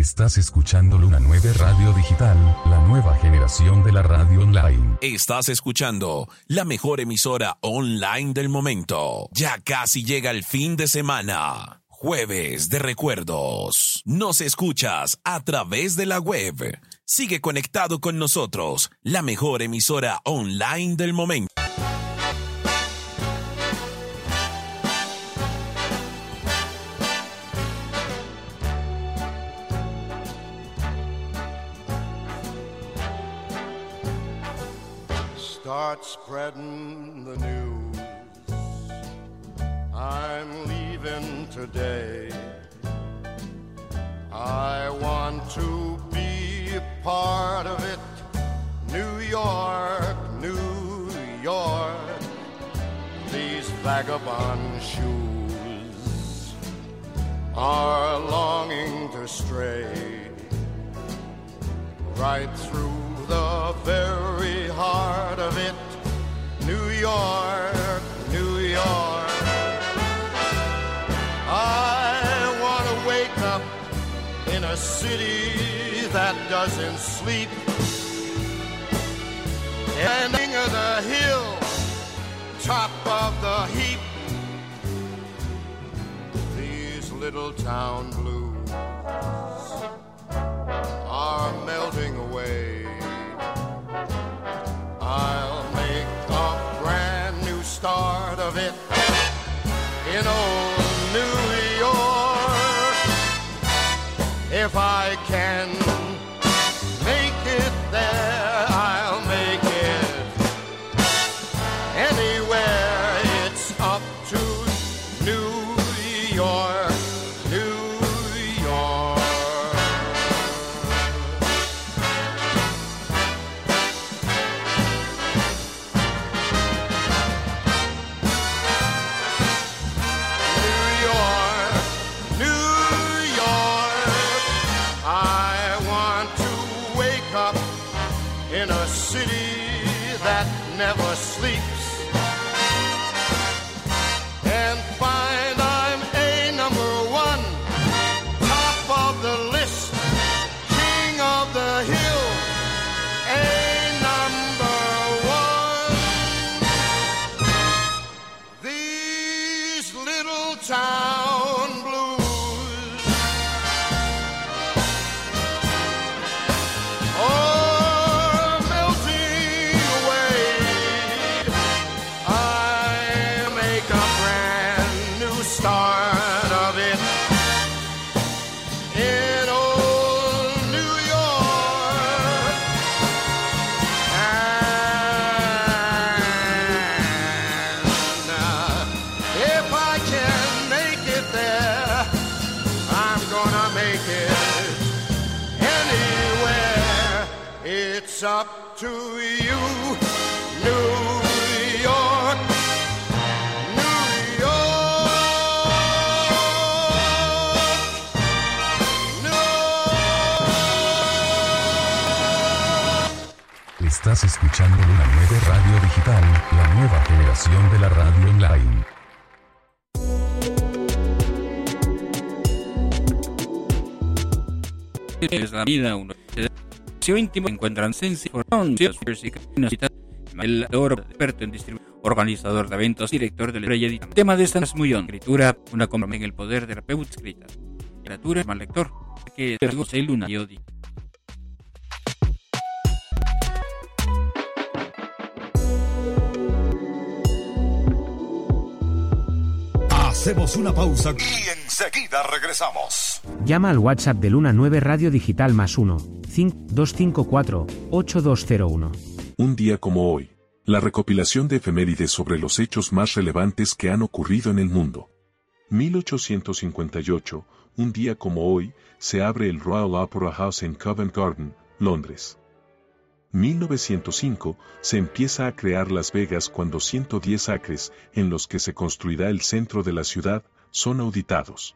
Estás escuchando Luna 9 Radio Digital, la nueva generación de la radio online. Estás escuchando la mejor emisora online del momento. Ya casi llega el fin de semana. Jueves de recuerdos. Nos escuchas a través de la web. Sigue conectado con nosotros, la mejor emisora online del momento. Start spreading the news. I'm leaving today. I want to be a part of it. New York, New York. These vagabond shoes are longing to stray right through the very heart of it. New York, New York. I want to wake up in a city that doesn't sleep, ending of the hill, top of the heap. These little town blues are melting away. I'll make a brand new start of it in old New York. If I can make it there, I'll make it anywhere. It's up to New York, New York. In a city that never sleeps, and find I'm a number one, top of the list, king of the hill, a number one. These little town blues start of it in old New York. And if I can make it there, I'm gonna make it anywhere. It's up to you, New York. Estás escuchando Luna 9 Radio Digital, la nueva generación de la radio online. Es la vida uno. Íntimo encuentran sensibles el experto en distribución, organizador de eventos, director del Edita. Tema de esta es muy honda. Escritura, una compra en el poder terapéutico escrita. Literatura, mal lector, que es Luna y Odi. Hacemos una pausa y enseguida regresamos. Llama al WhatsApp de Luna 9 Radio Digital +1 5254 8201. Un día como hoy, la recopilación de efemérides sobre los hechos más relevantes que han ocurrido en el mundo. 1858, un día como hoy, se abre el Royal Opera House en Covent Garden, Londres. 1905, se empieza a crear Las Vegas cuando 110 acres, en los que se construirá el centro de la ciudad, son auditados.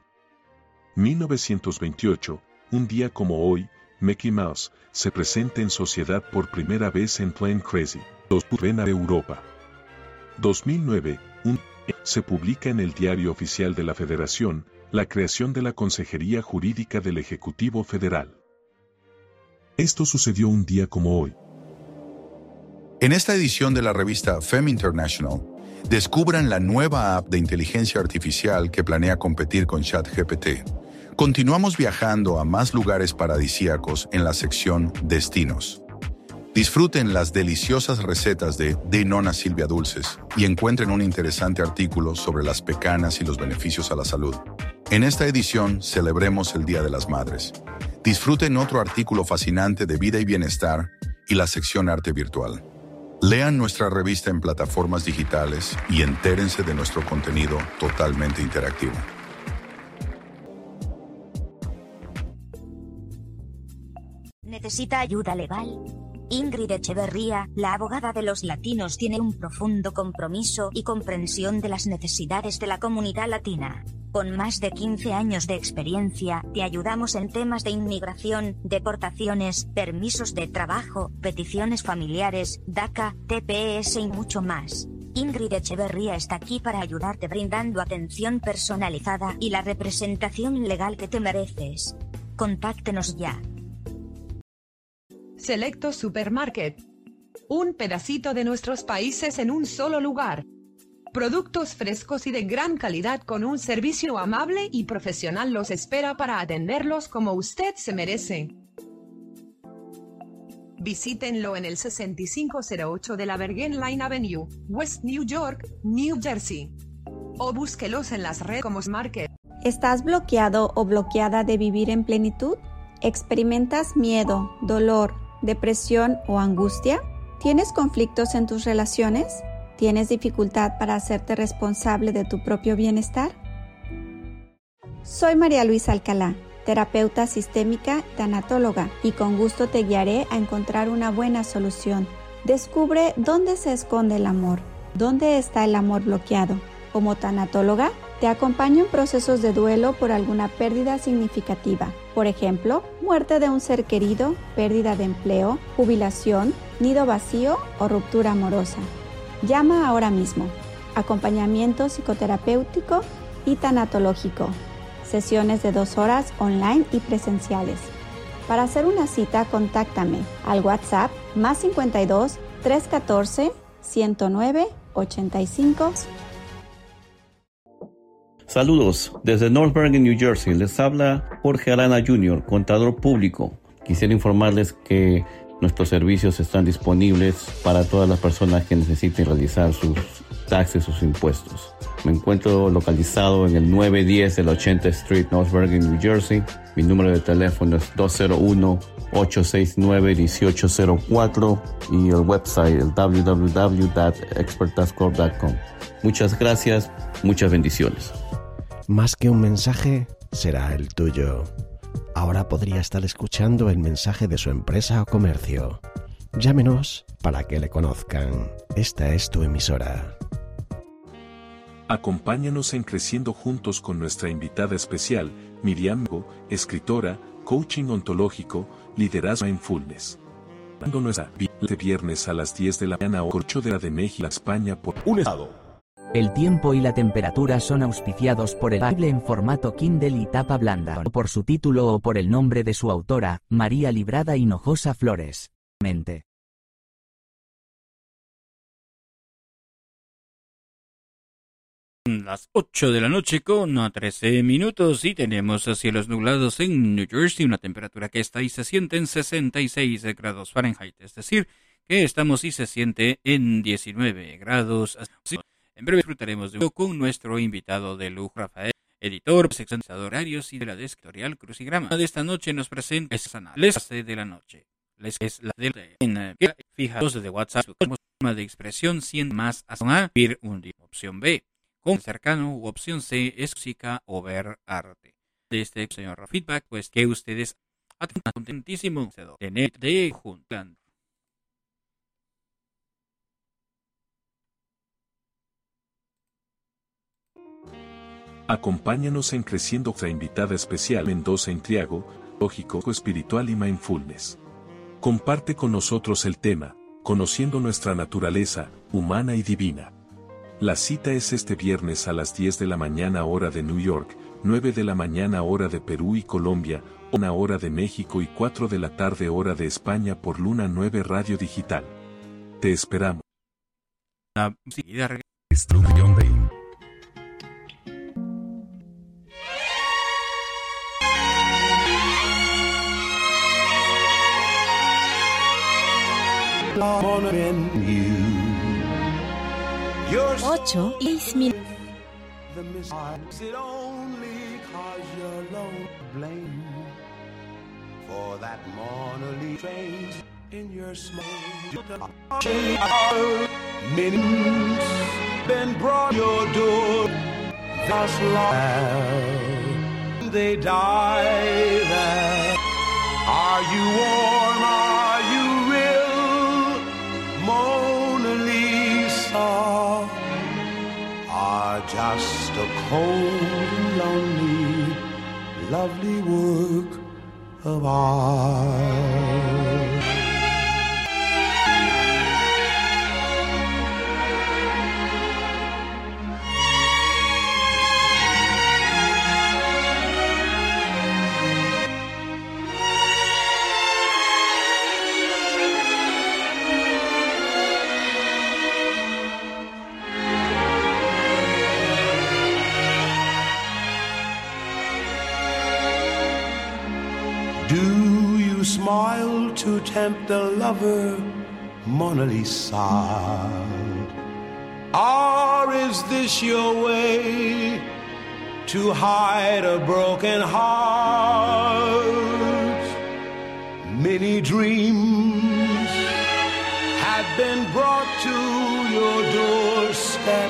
1928, un día como hoy, Mickey Mouse se presenta en sociedad por primera vez en Plain Crazy, de Europa. 2009, se publica en el Diario Oficial de la Federación, la creación de la Consejería Jurídica del Ejecutivo Federal. Esto sucedió un día como hoy. En esta edición de la revista Femme International, descubran la nueva app de inteligencia artificial que planea competir con ChatGPT. Continuamos viajando a más lugares paradisíacos en la sección Destinos. Disfruten las deliciosas recetas de Nona Silvia Dulces y encuentren un interesante artículo sobre las pecanas y los beneficios a la salud. En esta edición celebremos el Día de las Madres. Disfruten otro artículo fascinante de vida y bienestar y la sección Arte Virtual. Lean nuestra revista en plataformas digitales y entérense de nuestro contenido totalmente interactivo. ¿Necesita ayuda legal? Ingrid Echeverría, la abogada de los latinos, tiene un profundo compromiso y comprensión de las necesidades de la comunidad latina. Con más de 15 años de experiencia, te ayudamos en temas de inmigración, deportaciones, permisos de trabajo, peticiones familiares, DACA, TPS y mucho más. Ingrid Echeverría está aquí para ayudarte brindando atención personalizada y la representación legal que te mereces. Contáctenos ya. Selecto Supermarket. Un pedacito de nuestros países en un solo lugar. Productos frescos y de gran calidad con un servicio amable y profesional los espera para atenderlos como usted se merece. Visítenlo en el 6508 de la Bergen Line Avenue, West New York, New Jersey. O búsquelos en las redes como Market. ¿Estás bloqueado o bloqueada de vivir en plenitud? ¿Experimentas miedo, dolor, depresión o angustia? ¿Tienes conflictos en tus relaciones? ¿Tienes dificultad para hacerte responsable de tu propio bienestar? Soy María Luisa Alcalá, terapeuta sistémica, tanatóloga, y con gusto te guiaré a encontrar una buena solución. Descubre dónde se esconde el amor, dónde está el amor bloqueado. Como tanatóloga, te acompaño en procesos de duelo por alguna pérdida significativa. Por ejemplo, muerte de un ser querido, pérdida de empleo, jubilación, nido vacío o ruptura amorosa. Llama ahora mismo. Acompañamiento psicoterapéutico y tanatológico. Sesiones de 2 horas online y presenciales. Para hacer una cita, contáctame al WhatsApp +52 314 109 85. Saludos, desde North Bergen, New Jersey, les habla Jorge Arana Jr., contador público. Quisiera informarles que nuestros servicios están disponibles para todas las personas que necesiten realizar sus taxes, sus impuestos. Me encuentro localizado en el 910 de la 80th Street, North Bergen, New Jersey. Mi número de teléfono es 201-869-1804 y el website el www.expertascorp.com. Muchas gracias, muchas bendiciones. Más que un mensaje, será el tuyo. Ahora podría estar escuchando el mensaje de su empresa o comercio. Llámenos para que le conozcan. Esta es tu emisora. Acompáñanos en Creciendo Juntos con nuestra invitada especial, Miriam Go, escritora, coaching ontológico, liderazgo mindfulness. Dando nuestra vida de viernes a las 10 de la mañana, 8 de la de México, España por un estado. El tiempo y la temperatura son auspiciados por el Bible en formato Kindle y tapa blanda, por su título o por el nombre de su autora, María Librada Hinojosa Flores. Mente. Las 8 de la noche con 13 minutos y tenemos cielos nublados en New Jersey, una temperatura que está y se siente en 66 grados Fahrenheit, es decir, que estamos y se siente en 19 grados. En breve disfrutaremos de con nuestro invitado de lujo, Rafael, editor, seccionador horarios y de la editorial Crucigrama. De esta noche nos presenta les de la noche. Les es la de fijados de WhatsApp, forma de expresión 100 más a opción B. Con cercano u opción C es música o ver arte. De este señor feedback, pues que ustedes atentísimo de Juntland. Acompáñanos en Creciendo, nuestra invitada especial Mendoza Intriago, lógico, espiritual y mindfulness. Comparte con nosotros el tema, conociendo nuestra naturaleza, humana y divina. La cita es este viernes a las 10 de la mañana hora de New York, 9 de la mañana hora de Perú y Colombia, 1 hora de México y 4 de la tarde hora de España por Luna 9 Radio Digital. Te esperamos. Destrucción de Ocho y 6 mil. For that Mona Lisa trains in your smoke. Minions been brought your door. Thus long they die there. Are you warm? Are you real? Mona Lisa are just a cold, lonely, lovely work of art. Do you smile to tempt the lover, Mona Lisa? Or is this your way to hide a broken heart? Many dreams have been brought to your doorstep.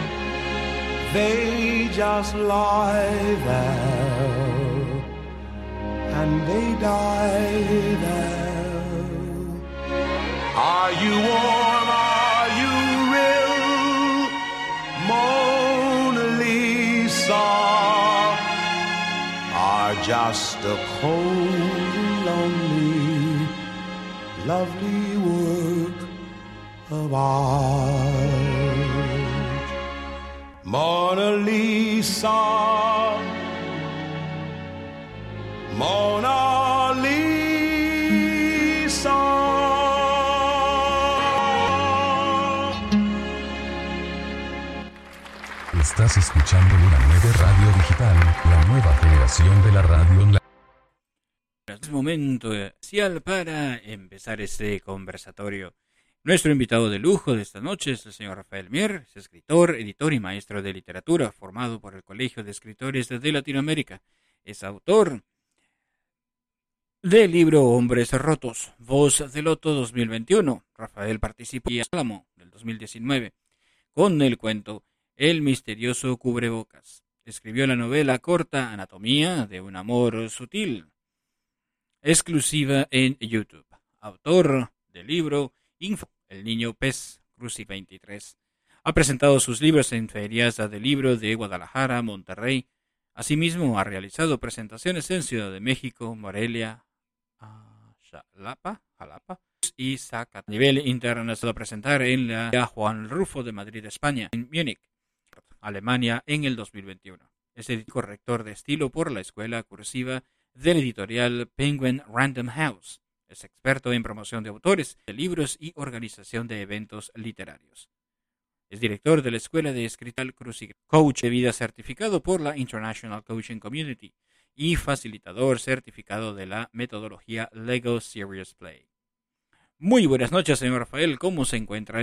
They just lie there and they die there. Are you warm? Are you real? Mona Lisa are just a cold, lonely, lovely work of art. Mona Lisa, Mona Lisa. Estás escuchando Luna 9 Radio Digital, la nueva generación de la radio online. Es momento especial para empezar este conversatorio. Nuestro invitado de lujo de esta noche es el señor Rafael Mier, es escritor, editor y maestro de literatura, formado por el Colegio de Escritores de Latinoamérica. Es autor del libro Hombres Rotos, Voz de Loto 2021. Rafael participó en Álamo del 2019 con el cuento El misterioso cubrebocas. Escribió la novela corta Anatomía de un amor sutil, exclusiva en YouTube. Autor del libro Info, El niño pez, Cruci 23. Ha presentado sus libros en ferias de libro de Guadalajara, Monterrey. Asimismo, ha realizado presentaciones en Ciudad de México, Morelia, Jalapa y Zacatecas. A nivel internacional, a presentar en la Juan Rufo de Madrid, España, en Múnich, Alemania, en el 2021. Es el corrector de estilo por la Escuela Cursiva del editorial Penguin Random House. Es experto en promoción de autores, de libros y organización de eventos literarios. Es director de la Escuela de Escritura Cruci, coach de vida certificado por la International Coaching Community y facilitador certificado de la metodología Lego Serious Play. Muy buenas noches, señor Rafael. ¿Cómo se encuentra?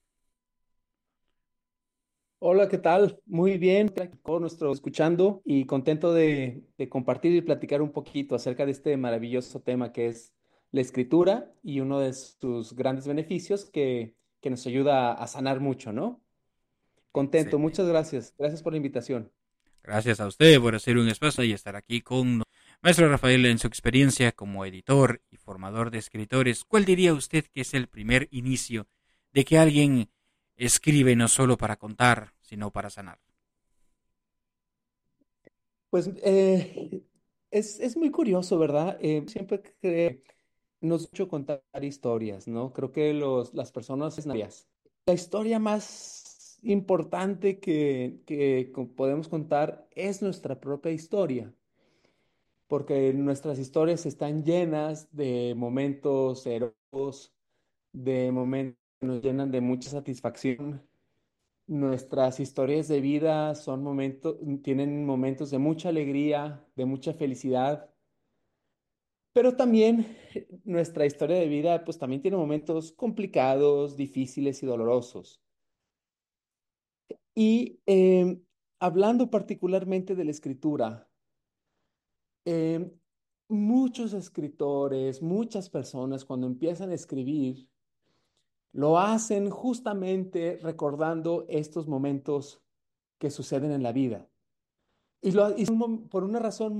Hola, ¿qué tal? Muy bien, con nuestro escuchando y contento de compartir y platicar un poquito acerca de este maravilloso tema que es la escritura y uno de sus grandes beneficios que nos ayuda a sanar mucho, ¿no? Contento, sí. Muchas gracias. Gracias por la invitación. Gracias a usted por hacer un espacio y estar aquí con nosotros. Maestro Rafael, en su experiencia como editor y formador de escritores, ¿cuál diría usted que es el primer inicio de que alguien escribe no solo para contar, sino para sanar? Pues es muy curioso, ¿verdad? Siempre que nos hecho contar historias, ¿no? Creo que las personas, la historia más importante que podemos contar es nuestra propia historia, porque nuestras historias están llenas de momentos heroicos, de momentos que nos llenan de mucha satisfacción. Nuestras historias de vida son momentos, tienen momentos de mucha alegría, de mucha felicidad, pero también nuestra historia de vida, pues también tiene momentos complicados, difíciles y dolorosos. Y hablando particularmente de la escritura, em, muchos escritores, muchas personas cuando empiezan a escribir, lo hacen justamente recordando estos momentos que suceden en la vida. Y por una razón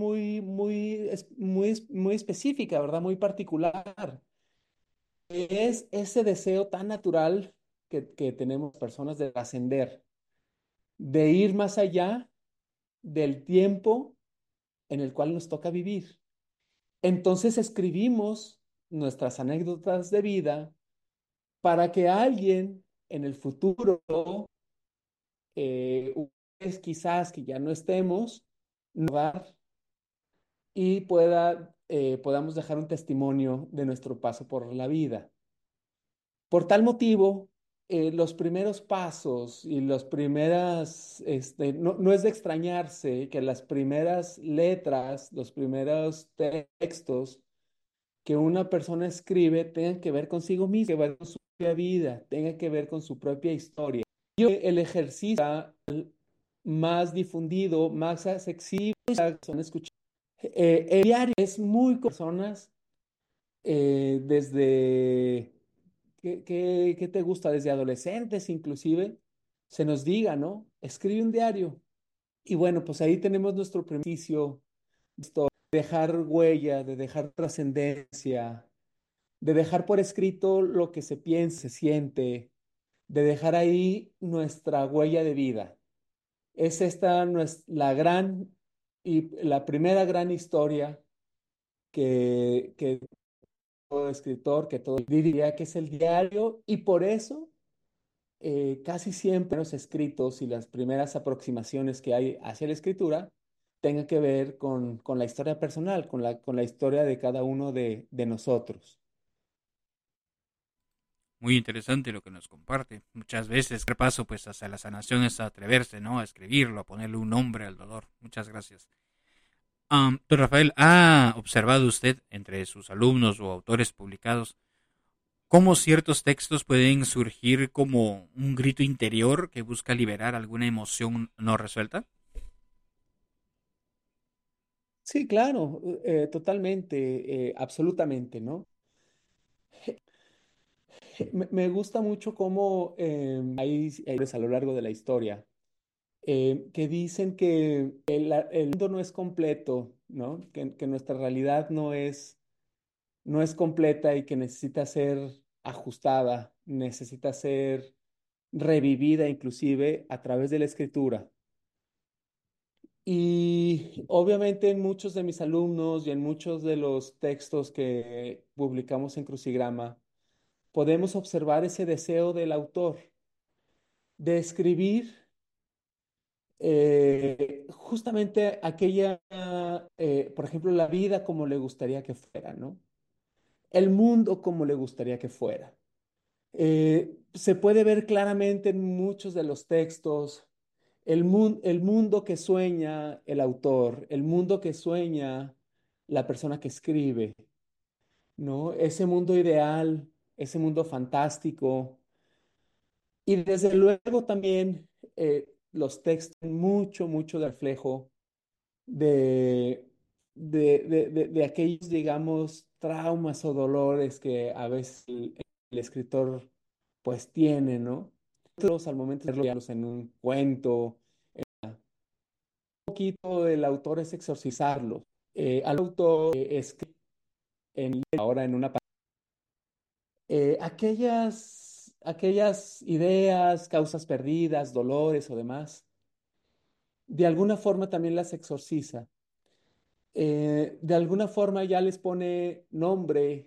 muy específica, ¿verdad? Muy particular. Es ese deseo tan natural que tenemos personas de trascender, de ir más allá del tiempo en el cual nos toca vivir. Entonces escribimos nuestras anécdotas de vida para que alguien en el futuro, quizás que ya no estemos, nos dar y podamos dejar un testimonio de nuestro paso por la vida. Por tal motivo, los primeros pasos y las primeras, no es de extrañarse que las primeras letras, los primeros textos que una persona escribe tengan que ver consigo misma, que ver con su propia vida, tengan que ver con su propia historia. Y el ejercicio más difundido, más accesible, son escuchar. El diario es muy personas desde ¿qué te gusta? Desde adolescentes inclusive, se nos diga, ¿no? Escribe un diario. Y bueno, pues ahí tenemos nuestro primer ejercicio, de dejar huella, de dejar trascendencia, de dejar por escrito lo que se piensa, se siente, de dejar ahí nuestra huella de vida. Es esta la gran y la primera gran historia que todo escritor, que todo diría que es el diario, y por eso casi siempre los escritos y las primeras aproximaciones que hay hacia la escritura tengan que ver con la historia personal, con la historia de cada uno de nosotros. Muy interesante lo que nos comparte. Muchas veces el paso pues hacia la sanación es atreverse, ¿no? A escribirlo, a ponerle un nombre al dolor. Muchas gracias. Don Rafael, ¿ha observado usted entre sus alumnos o autores publicados cómo ciertos textos pueden surgir como un grito interior que busca liberar alguna emoción no resuelta? Sí, claro, totalmente, absolutamente, ¿no? Me gusta mucho cómo hay a lo largo de la historia que dicen que el mundo no es completo, ¿no? Que nuestra realidad no es completa y que necesita ser ajustada, necesita ser revivida inclusive a través de la escritura. Y obviamente en muchos de mis alumnos y en muchos de los textos que publicamos en Crucigrama, podemos observar ese deseo del autor de escribir justamente aquella, por ejemplo, la vida como le gustaría que fuera, ¿no? El mundo como le gustaría que fuera. Se puede ver claramente en muchos de los textos el mundo que sueña el autor, el mundo que sueña la persona que escribe, ¿no? Ese mundo ideal, ese mundo fantástico. Y desde luego también los textos mucho de reflejo de aquellos, digamos, traumas o dolores que a veces el escritor pues tiene, ¿no? Entonces, al momento de leerlos en un cuento, un poquito el autor es exorcizarlos. Al autor escribe ahora en una aquellas ideas, causas perdidas, dolores o demás, de alguna forma también las exorciza. De alguna forma ya les pone nombre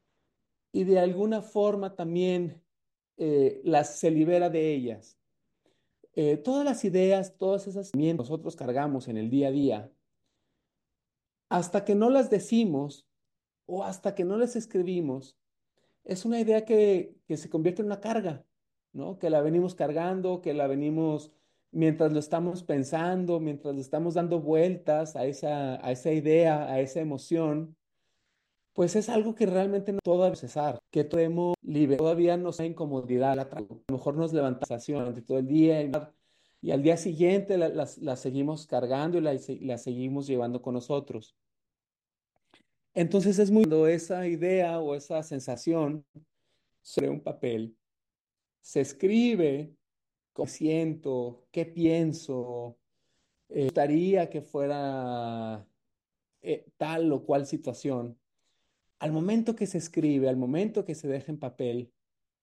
y de alguna forma también se libera de ellas. todas las ideas, todas esas que nosotros cargamos en el día a día, hasta que no las decimos o hasta que no las escribimos, es una idea que se convierte en una carga, ¿no? Que la venimos cargando, que la venimos mientras lo estamos pensando, mientras le estamos dando vueltas a esa idea, a esa emoción, pues es algo que realmente no todo procesar, que podemos liberar, todavía nos da incomodidad, a lo mejor nos levantamos durante todo el día y al día siguiente la seguimos cargando y la seguimos llevando con nosotros. Entonces es muy cuando esa idea o esa sensación sobre un papel se escribe cómo siento, qué pienso, me gustaría que fuera tal o cual situación. Al momento que se escribe, al momento que se deja en papel,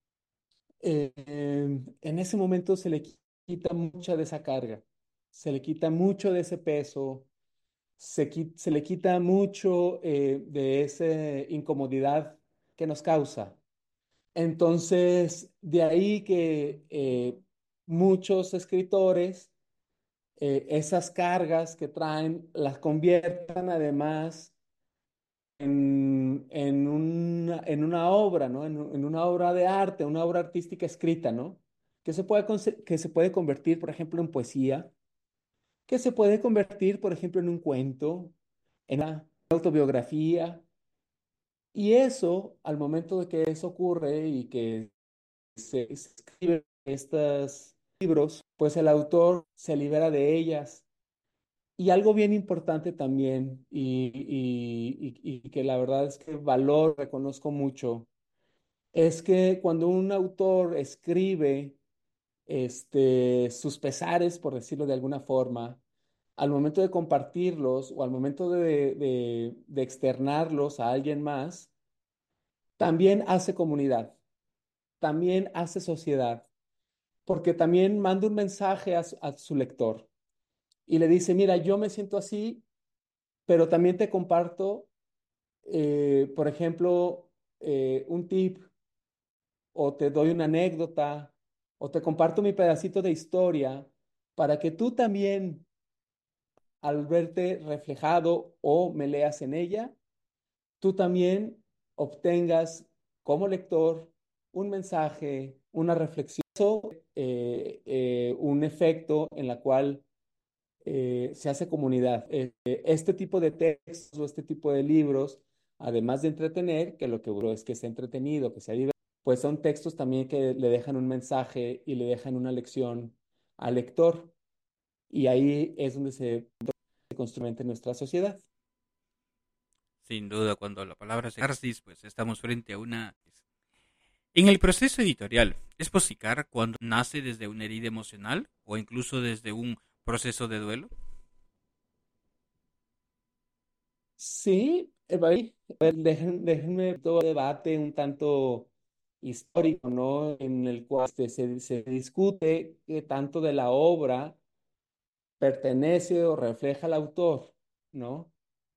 en ese momento se le quita mucha de esa carga, se le quita mucho de ese peso, se le quita mucho de esa incomodidad que nos causa. Entonces, de ahí que muchos escritores esas cargas que traen las conviertan además en una obra, ¿no? En una obra de arte, una obra artística escrita, ¿no? Que se puede convertir, por ejemplo, en poesía, que se puede convertir, por ejemplo, en un cuento, en una autobiografía. Y eso, al momento de que eso ocurre y que se escriben estos libros, pues el autor se libera de ellas. Y algo bien importante también, y que la verdad es que valoro, reconozco mucho, es que cuando un autor escribe sus pesares, por decirlo de alguna forma, al momento de compartirlos o al momento de externarlos a alguien más, también hace comunidad, también hace sociedad, porque también manda un mensaje a su lector y le dice, mira, yo me siento así, pero también te comparto, por ejemplo, un tip o te doy una anécdota o te comparto mi pedacito de historia para que tú también, al verte reflejado o me leas en ella, tú también obtengas como lector un mensaje, una reflexión, un efecto en la cual se hace comunidad. Este tipo de textos o este tipo de libros, además de entretener, que lo que busco es que sea entretenido, que sea divertido, pues son textos también que le dejan un mensaje y le dejan una lección al lector. Y ahí es donde se construye nuestra sociedad. Sin duda, cuando la palabra es catarsis, pues estamos frente a una... En el proceso editorial, ¿es posible cuando nace desde una herida emocional o incluso desde un proceso de duelo? Sí, déjenme todo debate un tanto histórico, ¿no? En el cual se discute qué tanto de la obra pertenece o refleja al autor, ¿no?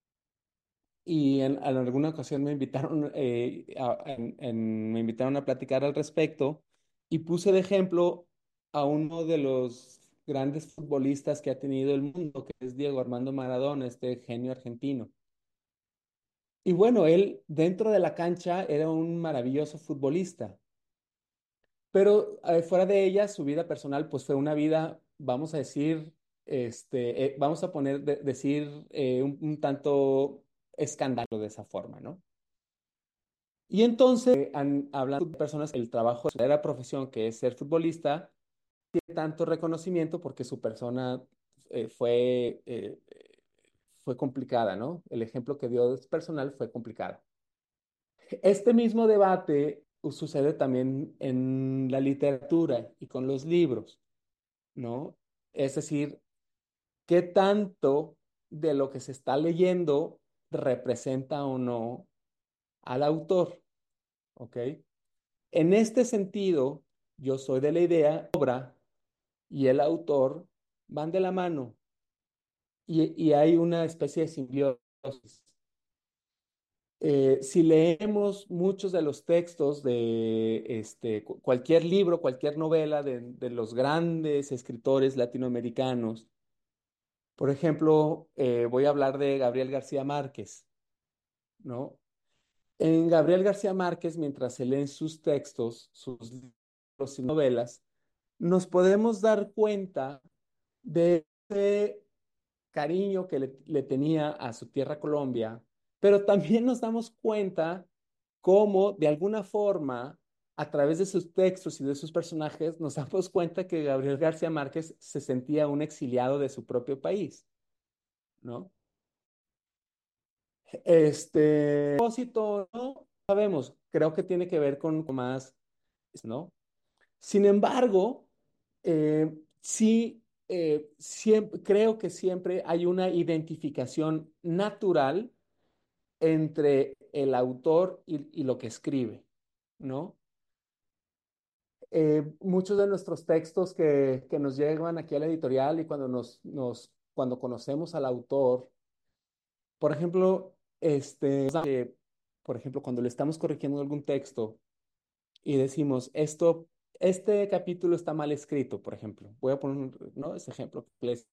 Y en alguna ocasión me invitaron, me invitaron a platicar al respecto y puse de ejemplo a uno de los grandes futbolistas que ha tenido el mundo, que es Diego Armando Maradona, este genio argentino. Y bueno, él dentro de la cancha era un maravilloso futbolista, pero fuera de ella, su vida personal pues fue una vida, vamos a decir, vamos a decir un tanto escándalo de esa forma, ¿no? Y entonces, hablando de personas, el trabajo de su verdadera profesión, que es ser futbolista, tiene tanto reconocimiento porque su persona fue complicada, ¿no? El ejemplo que dio es personal fue complicado. Este mismo debate sucede también en la literatura y con los libros, ¿no? Es decir, ¿qué tanto de lo que se está leyendo representa o no al autor? ¿Ok? En este sentido, yo soy de la idea, la obra y el autor van de la mano y hay una especie de simbiosis. Si leemos muchos de los textos de cualquier libro, cualquier novela de los grandes escritores latinoamericanos, por ejemplo, voy a hablar de Gabriel García Márquez, ¿no? En Gabriel García Márquez, mientras se leen sus textos, sus libros y novelas, nos podemos dar cuenta de ese cariño que le tenía a su tierra Colombia, pero también nos damos cuenta cómo, de alguna forma, a través de sus textos y de sus personajes, nos damos cuenta que Gabriel García Márquez se sentía un exiliado de su propio país, ¿no? Propósito, no sabemos, creo que tiene que ver con más, ¿no? Sin embargo, sí, creo que siempre hay una identificación natural entre el autor y lo que escribe, ¿no? Muchos de nuestros textos que nos llegan aquí a la editorial y cuando cuando conocemos al autor, por ejemplo, por ejemplo, cuando le estamos corrigiendo algún texto y decimos, este capítulo está mal escrito, por ejemplo. Voy a poner ¿no? Ese ejemplo.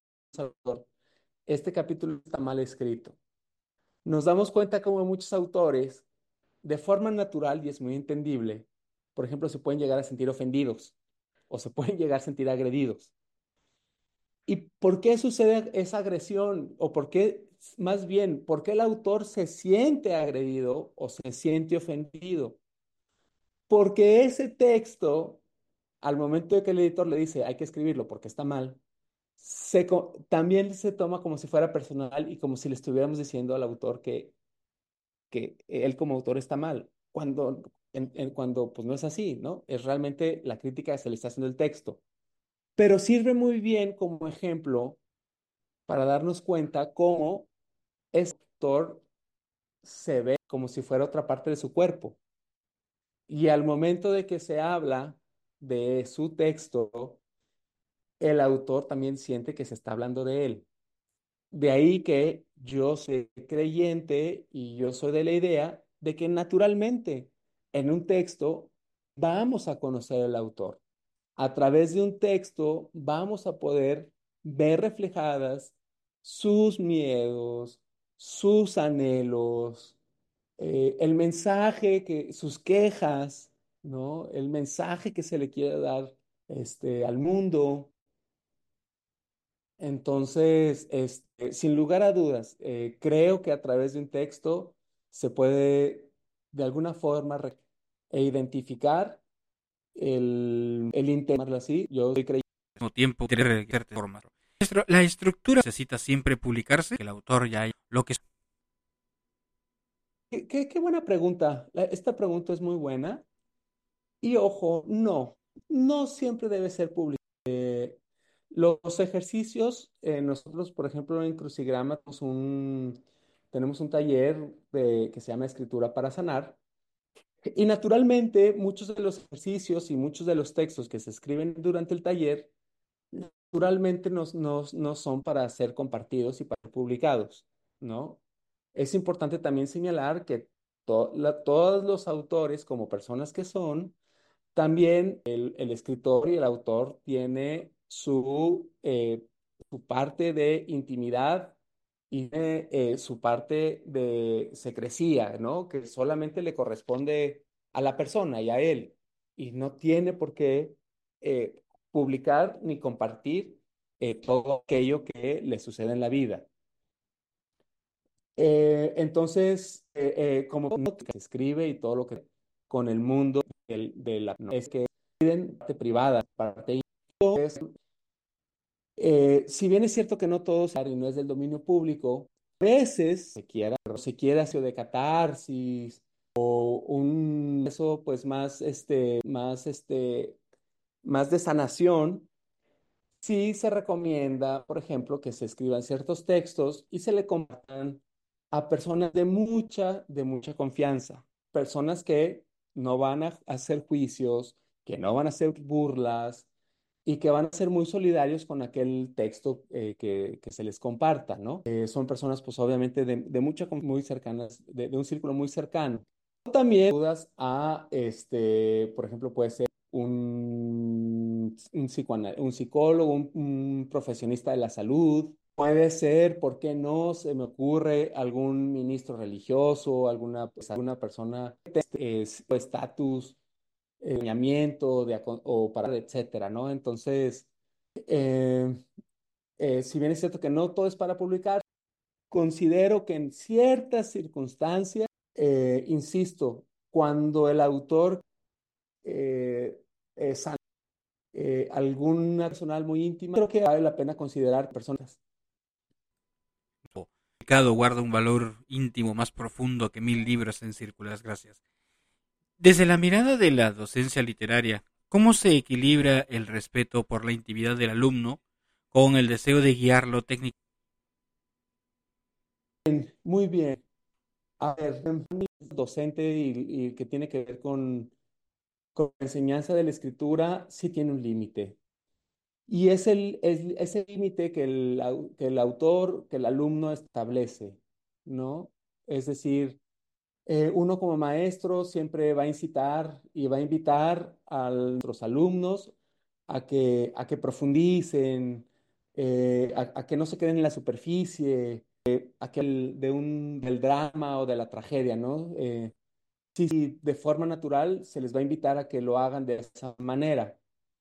Este capítulo está mal escrito. Nos damos cuenta como muchos autores, de forma natural, y es muy entendible, por ejemplo, se pueden llegar a sentir ofendidos o se pueden llegar a sentir agredidos. ¿Y por qué sucede esa agresión? O por qué, más bien, por qué el autor se siente agredido o se siente ofendido? Porque ese texto, al momento de que el editor le dice hay que escribirlo porque está mal, también se toma como si fuera personal y como si le estuviéramos diciendo al autor que él como autor está mal, cuando pues no es así, ¿no? Es realmente la crítica que se le está haciendo el texto. Pero sirve muy bien como ejemplo para darnos cuenta cómo este autor se ve como si fuera otra parte de su cuerpo. Y al momento de que se habla de su texto, el autor también siente que se está hablando de él. De ahí que yo soy creyente y yo soy de la idea de que naturalmente en un texto vamos a conocer al autor. A través de un texto vamos a poder ver reflejadas sus miedos, sus anhelos, el mensaje sus quejas, ¿no? El mensaje que se le quiere dar al mundo. Entonces, sin lugar a dudas, creo que a través de un texto se puede de alguna forma identificar el interés, así. Yo soy creyente. Al mismo tiempo, de forma. La estructura necesita siempre publicarse, que el autor ya haya lo que... Qué buena pregunta. Esta pregunta es muy buena. Y ojo, no siempre debe ser público. Los ejercicios, nosotros, por ejemplo, en Crucigrama tenemos un taller que se llama Escritura para Sanar. Y naturalmente, muchos de los ejercicios y muchos de los textos que se escriben durante el taller, naturalmente no son para ser compartidos y para ser publicados, ¿no? Es importante también señalar que todos los autores, como personas que son, también el escritor y el autor tiene su parte de intimidad y su parte de secrecía, ¿no? Que solamente le corresponde a la persona y a él. Y no tiene por qué publicar ni compartir todo aquello que le sucede en la vida. Entonces, como se escribe y todo lo que con el mundo de la es que piden parte privada, parte si bien es cierto que no todo y no es del dominio público, a veces se quiera hacer de catarsis o eso pues más de sanación. Sí se recomienda, por ejemplo, que se escriban ciertos textos y se le compartan a personas de mucha confianza, personas que no van a hacer juicios, que no van a hacer burlas, y que van a ser muy solidarios con aquel texto que se les comparta, ¿no? Son personas, pues obviamente, de muy cercanas, de un círculo muy cercano. También dudas a, por ejemplo, puede ser un psicólogo, un profesionista de la salud. Puede ser, ¿por qué no? Se me ocurre algún ministro religioso, alguna persona estatus, lineamiento o para, etcétera, ¿no? Entonces, eh, si bien es cierto que no todo es para publicar, considero que en ciertas circunstancias, insisto, cuando el autor es alguna personal muy íntima, creo que vale la pena considerar personas. Guarda un valor íntimo más profundo que 1000 libros en círculas. Gracias. Desde la mirada de la docencia literaria, ¿cómo se equilibra el respeto por la intimidad del alumno con el deseo de guiarlo técnicamente? Muy bien. A ver, docente y que tiene que ver con la enseñanza de la escritura, sí tiene un límite. Y es ese límite que que el autor, que el alumno establece, ¿no? Es decir, uno como maestro siempre va a incitar y va a invitar a nuestros alumnos a que profundicen, a que no se queden en la superficie, del drama o de la tragedia, ¿no? Sí, de forma natural se les va a invitar a que lo hagan de esa manera.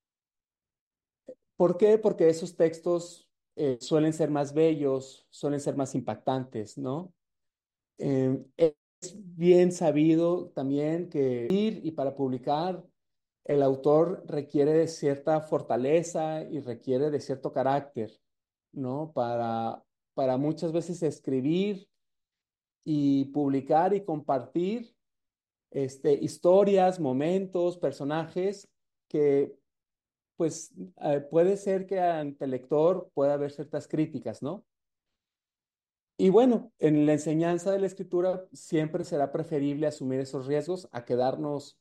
¿Por qué? Porque esos textos suelen ser más bellos, suelen ser más impactantes, ¿no? Es bien sabido también que y para publicar el autor requiere de cierta fortaleza y requiere de cierto carácter, ¿no? Para muchas veces escribir y publicar y compartir historias, momentos, personajes que pues puede ser que ante el lector pueda haber ciertas críticas, ¿no? Y bueno, en la enseñanza de la escritura siempre será preferible asumir esos riesgos a quedarnos,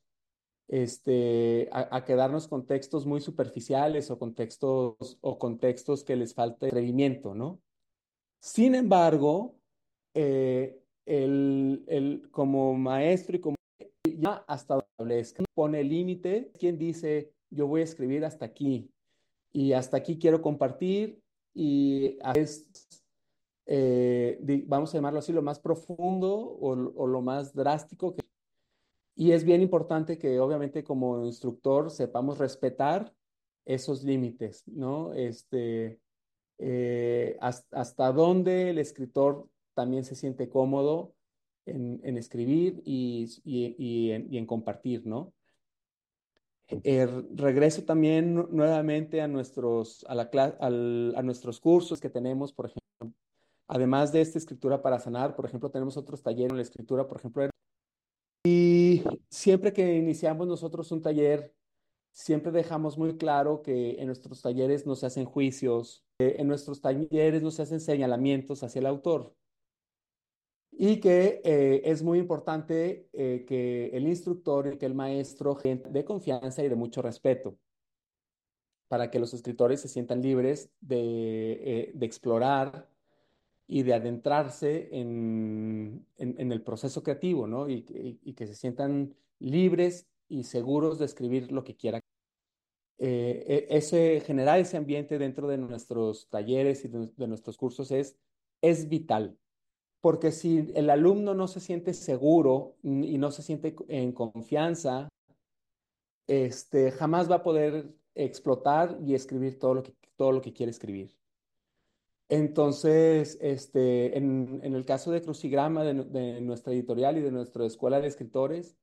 a quedarnos con textos muy superficiales o con textos que les falta atrevimiento, ¿no? Sin embargo, como maestro y como ya hasta establezca, pone el límite, quien dice, yo voy a escribir hasta aquí y hasta aquí quiero compartir y a veces, vamos a llamarlo así, lo más profundo o lo más drástico. Y es bien importante que obviamente como instructor sepamos respetar esos límites, ¿no? Hasta dónde el escritor también se siente cómodo en escribir y en compartir, ¿no? Regreso también nuevamente a a nuestros cursos que tenemos, por ejemplo. Además de esta escritura para sanar, por ejemplo, tenemos otros talleres en la escritura, por ejemplo. Y siempre que iniciamos nosotros un taller, siempre dejamos muy claro que en nuestros talleres no se hacen juicios, en nuestros talleres no se hacen señalamientos hacia el autor. Y que es muy importante que el instructor y que el maestro de confianza y de mucho respeto para que los escritores se sientan libres de explorar y de adentrarse en el proceso creativo, ¿no? Y que se sientan libres y seguros de escribir lo que quieran. Generar ese ambiente dentro de nuestros talleres y de nuestros cursos es vital. Porque si el alumno no se siente seguro y no se siente en confianza, jamás va a poder explotar y escribir todo lo que quiere escribir. Entonces, en el caso de Crucigrama, de nuestra editorial y de nuestra escuela de escritores,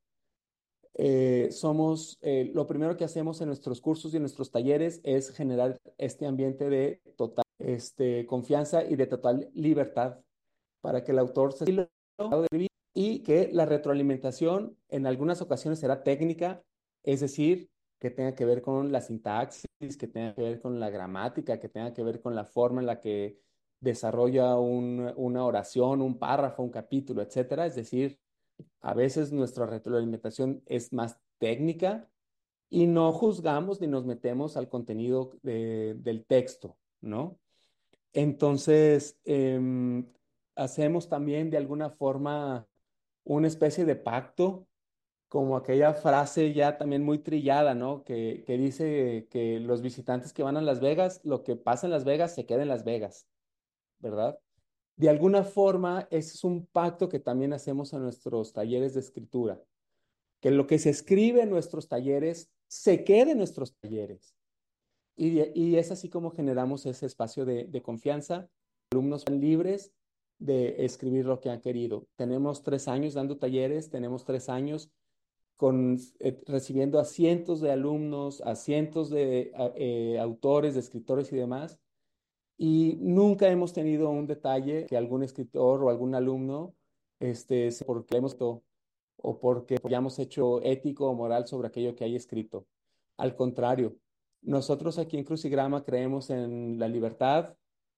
lo primero que hacemos en nuestros cursos y en nuestros talleres es generar este ambiente de total confianza y de total libertad para que el autor se sienta y que la retroalimentación en algunas ocasiones será técnica, es decir, que tenga que ver con la sintaxis, que tenga que ver con la gramática, que tenga que ver con la forma en la que desarrolla una oración, un párrafo, un capítulo, etcétera. Es decir, a veces nuestra retroalimentación es más técnica y no juzgamos ni nos metemos al contenido del texto, ¿no? Entonces, hacemos también de alguna forma una especie de pacto, como aquella frase ya también muy trillada, ¿no? Que dice que los visitantes que van a Las Vegas, lo que pasa en Las Vegas se queda en Las Vegas, ¿verdad? De alguna forma, ese es un pacto que también hacemos en nuestros talleres de escritura, que lo que se escribe en nuestros talleres se quede en nuestros talleres. Y es así como generamos ese espacio de confianza. Los alumnos son libres de escribir lo que han querido. Tenemos 3 años dando talleres, tenemos 3 años recibiendo a cientos de alumnos, a cientos de autores, de escritores y demás. Y nunca hemos tenido un detalle que algún escritor o algún alumno, porque hemos o porque hayamos hecho ético o moral sobre aquello que haya escrito. Al contrario, nosotros aquí en Crucigrama creemos en la libertad,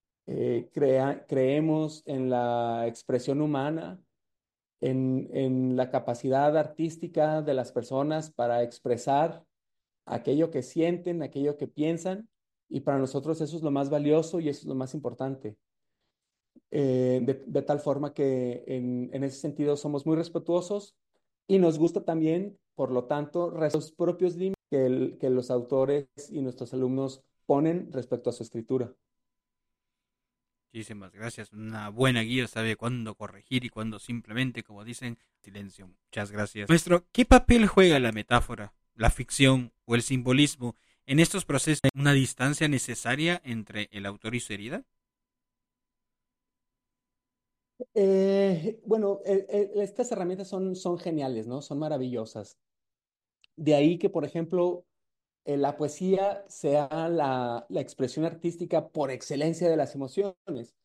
creemos en la expresión humana, en la capacidad artística de las personas para expresar aquello que sienten, aquello que piensan, y para nosotros eso es lo más valioso y eso es lo más importante. De tal forma que en ese sentido somos muy respetuosos y nos gusta también, por lo tanto, los propios límites que los autores y nuestros alumnos ponen respecto a su escritura. Muchísimas gracias. Una buena guía sabe cuándo corregir y cuándo simplemente, como dicen, silencio. Muchas gracias. Maestro, ¿qué papel juega la metáfora, la ficción o el simbolismo en estos procesos? ¿Una distancia necesaria entre el autor y su herida? Bueno, estas herramientas son geniales, ¿no? Son maravillosas. De ahí que, por ejemplo, la poesía sea la expresión artística por excelencia de las emociones.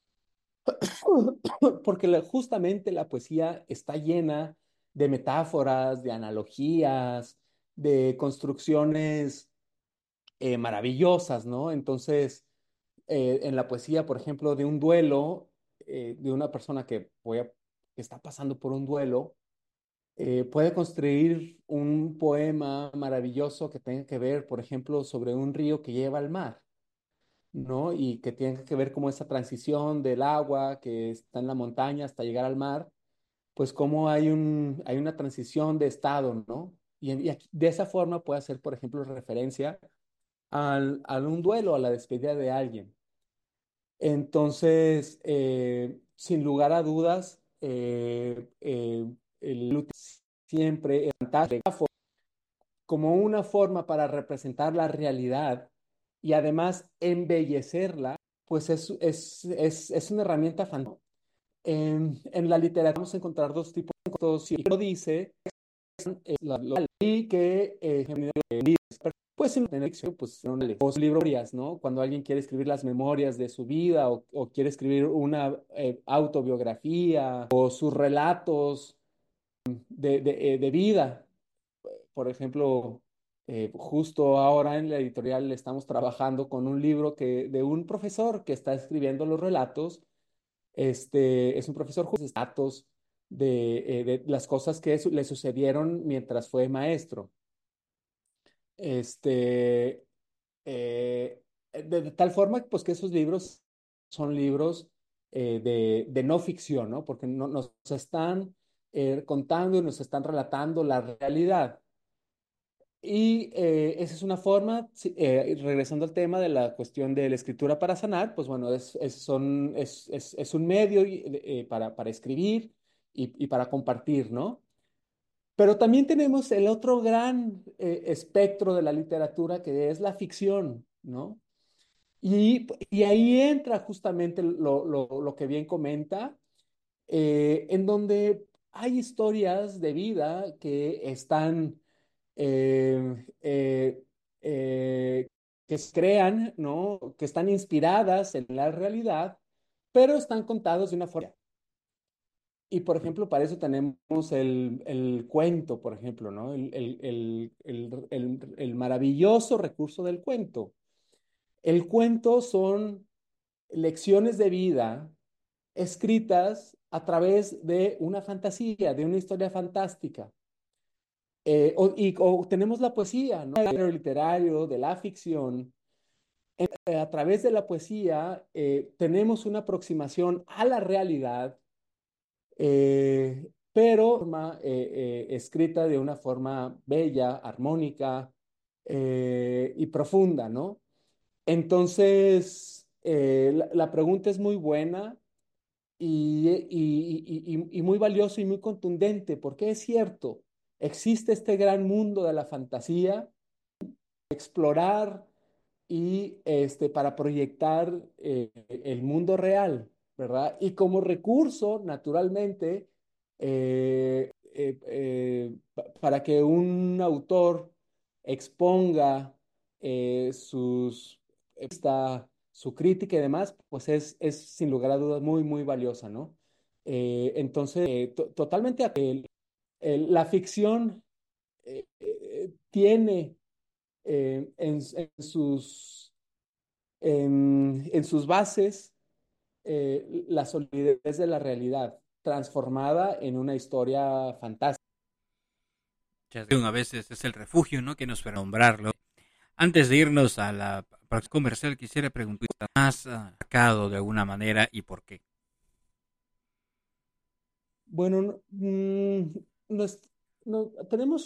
Porque justamente la poesía está llena de metáforas, de analogías, de construcciones maravillosas, ¿no? Entonces, en la poesía, por ejemplo, de un duelo, de una persona que está pasando por un duelo, puede construir un poema maravilloso que tenga que ver, por ejemplo, sobre un río que lleva al mar, ¿no? Y que tenga que ver como esa transición del agua que está en la montaña hasta llegar al mar, pues cómo hay una transición de estado, ¿no? De esa forma puede hacer, por ejemplo, referencia a un duelo, a la despedida de alguien. Entonces, sin lugar a dudas, el luto siempre es fantástico como una forma para representar la realidad y además embellecerla, pues es una herramienta fantástica. En la literatura vamos a encontrar dos tipos de cuentos. Si lo dice, y que pues en la ficción, pues son los libros, ¿no? Cuando alguien quiere escribir las memorias de su vida o quiere escribir una autobiografía o sus relatos de vida. Por ejemplo, justo ahora en la editorial estamos trabajando con un libro de un profesor que está escribiendo los relatos. Es un profesor de datos de las cosas que le sucedieron mientras fue maestro. Este, de tal forma pues que esos libros son libros de no ficción, ¿no? Porque nos están contando y nos están relatando la realidad. Y esa es una forma, regresando al tema de la cuestión de la escritura para sanar, pues bueno, es un medio para escribir y para compartir, ¿no? Pero también tenemos el otro gran espectro de la literatura que es la ficción, ¿no? Y ahí entra justamente lo que bien comenta, en donde hay historias de vida que están, eh, eh, que se crean, ¿no? Que están inspiradas en la realidad, pero están contados de una forma. Y por ejemplo, para eso tenemos el cuento, por ejemplo, ¿no? El maravilloso recurso del cuento. El cuento son lecciones de vida escritas a través de una fantasía, de una historia fantástica. o tenemos la poesía, ¿no? El género literario, de la ficción. A través de la poesía tenemos una aproximación a la realidad, pero escrita de una forma bella, armónica y profunda, ¿no? Entonces, la pregunta es muy buena y muy valioso y muy contundente, porque es cierto, existe este gran mundo de la fantasía, explorar y para proyectar el mundo real, ¿verdad? Y como recurso, naturalmente, para que un autor exponga su crítica y demás, pues es sin lugar a dudas muy, muy valiosa, ¿no? Entonces, totalmente, la ficción tiene en sus bases la solidez de la realidad, transformada en una historia fantástica. A veces es el refugio, ¿no?, que nos permite nombrarlo. Antes de irnos a la próxima comercial, quisiera preguntar más marcado de alguna manera y por qué. Bueno, tenemos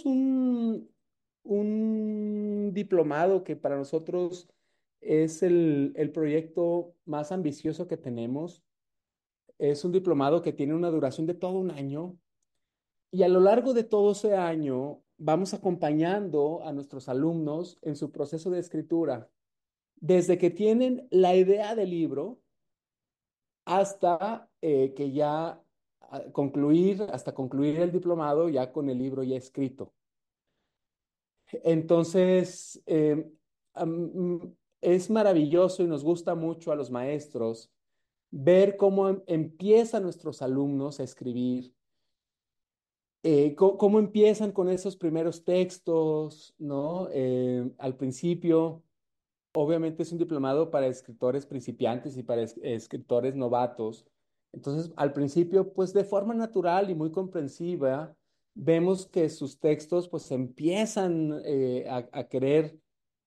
un diplomado que para nosotros es el proyecto más ambicioso que tenemos. Es un diplomado que tiene una duración de todo un año y a lo largo de todo ese año vamos acompañando a nuestros alumnos en su proceso de escritura, desde que tienen la idea del libro hasta que ya hasta concluir el diplomado ya con el libro ya escrito. Entonces, es maravilloso y nos gusta mucho a los maestros ver cómo empiezan nuestros alumnos a escribir, cómo empiezan con esos primeros textos, ¿no? Al principio, obviamente es un diplomado para escritores principiantes y para escritores novatos. Entonces, al principio, pues de forma natural y muy comprensiva, vemos que sus textos pues empiezan a querer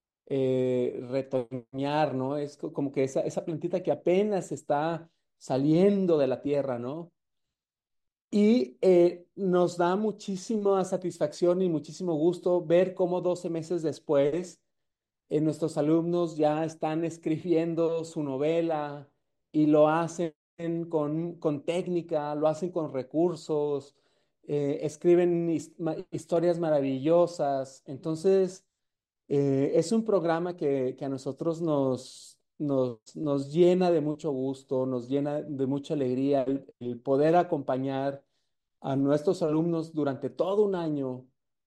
retoñar, ¿no? Es como que esa plantita que apenas está saliendo de la tierra, ¿no? Y nos da muchísima satisfacción y muchísimo gusto ver cómo 12 meses después nuestros alumnos ya están escribiendo su novela y lo hacen con técnica, lo hacen con recursos, escriben historias maravillosas. Entonces, es un programa que a nosotros nos llena de mucho gusto, nos llena de mucha alegría el poder acompañar a nuestros alumnos durante todo un año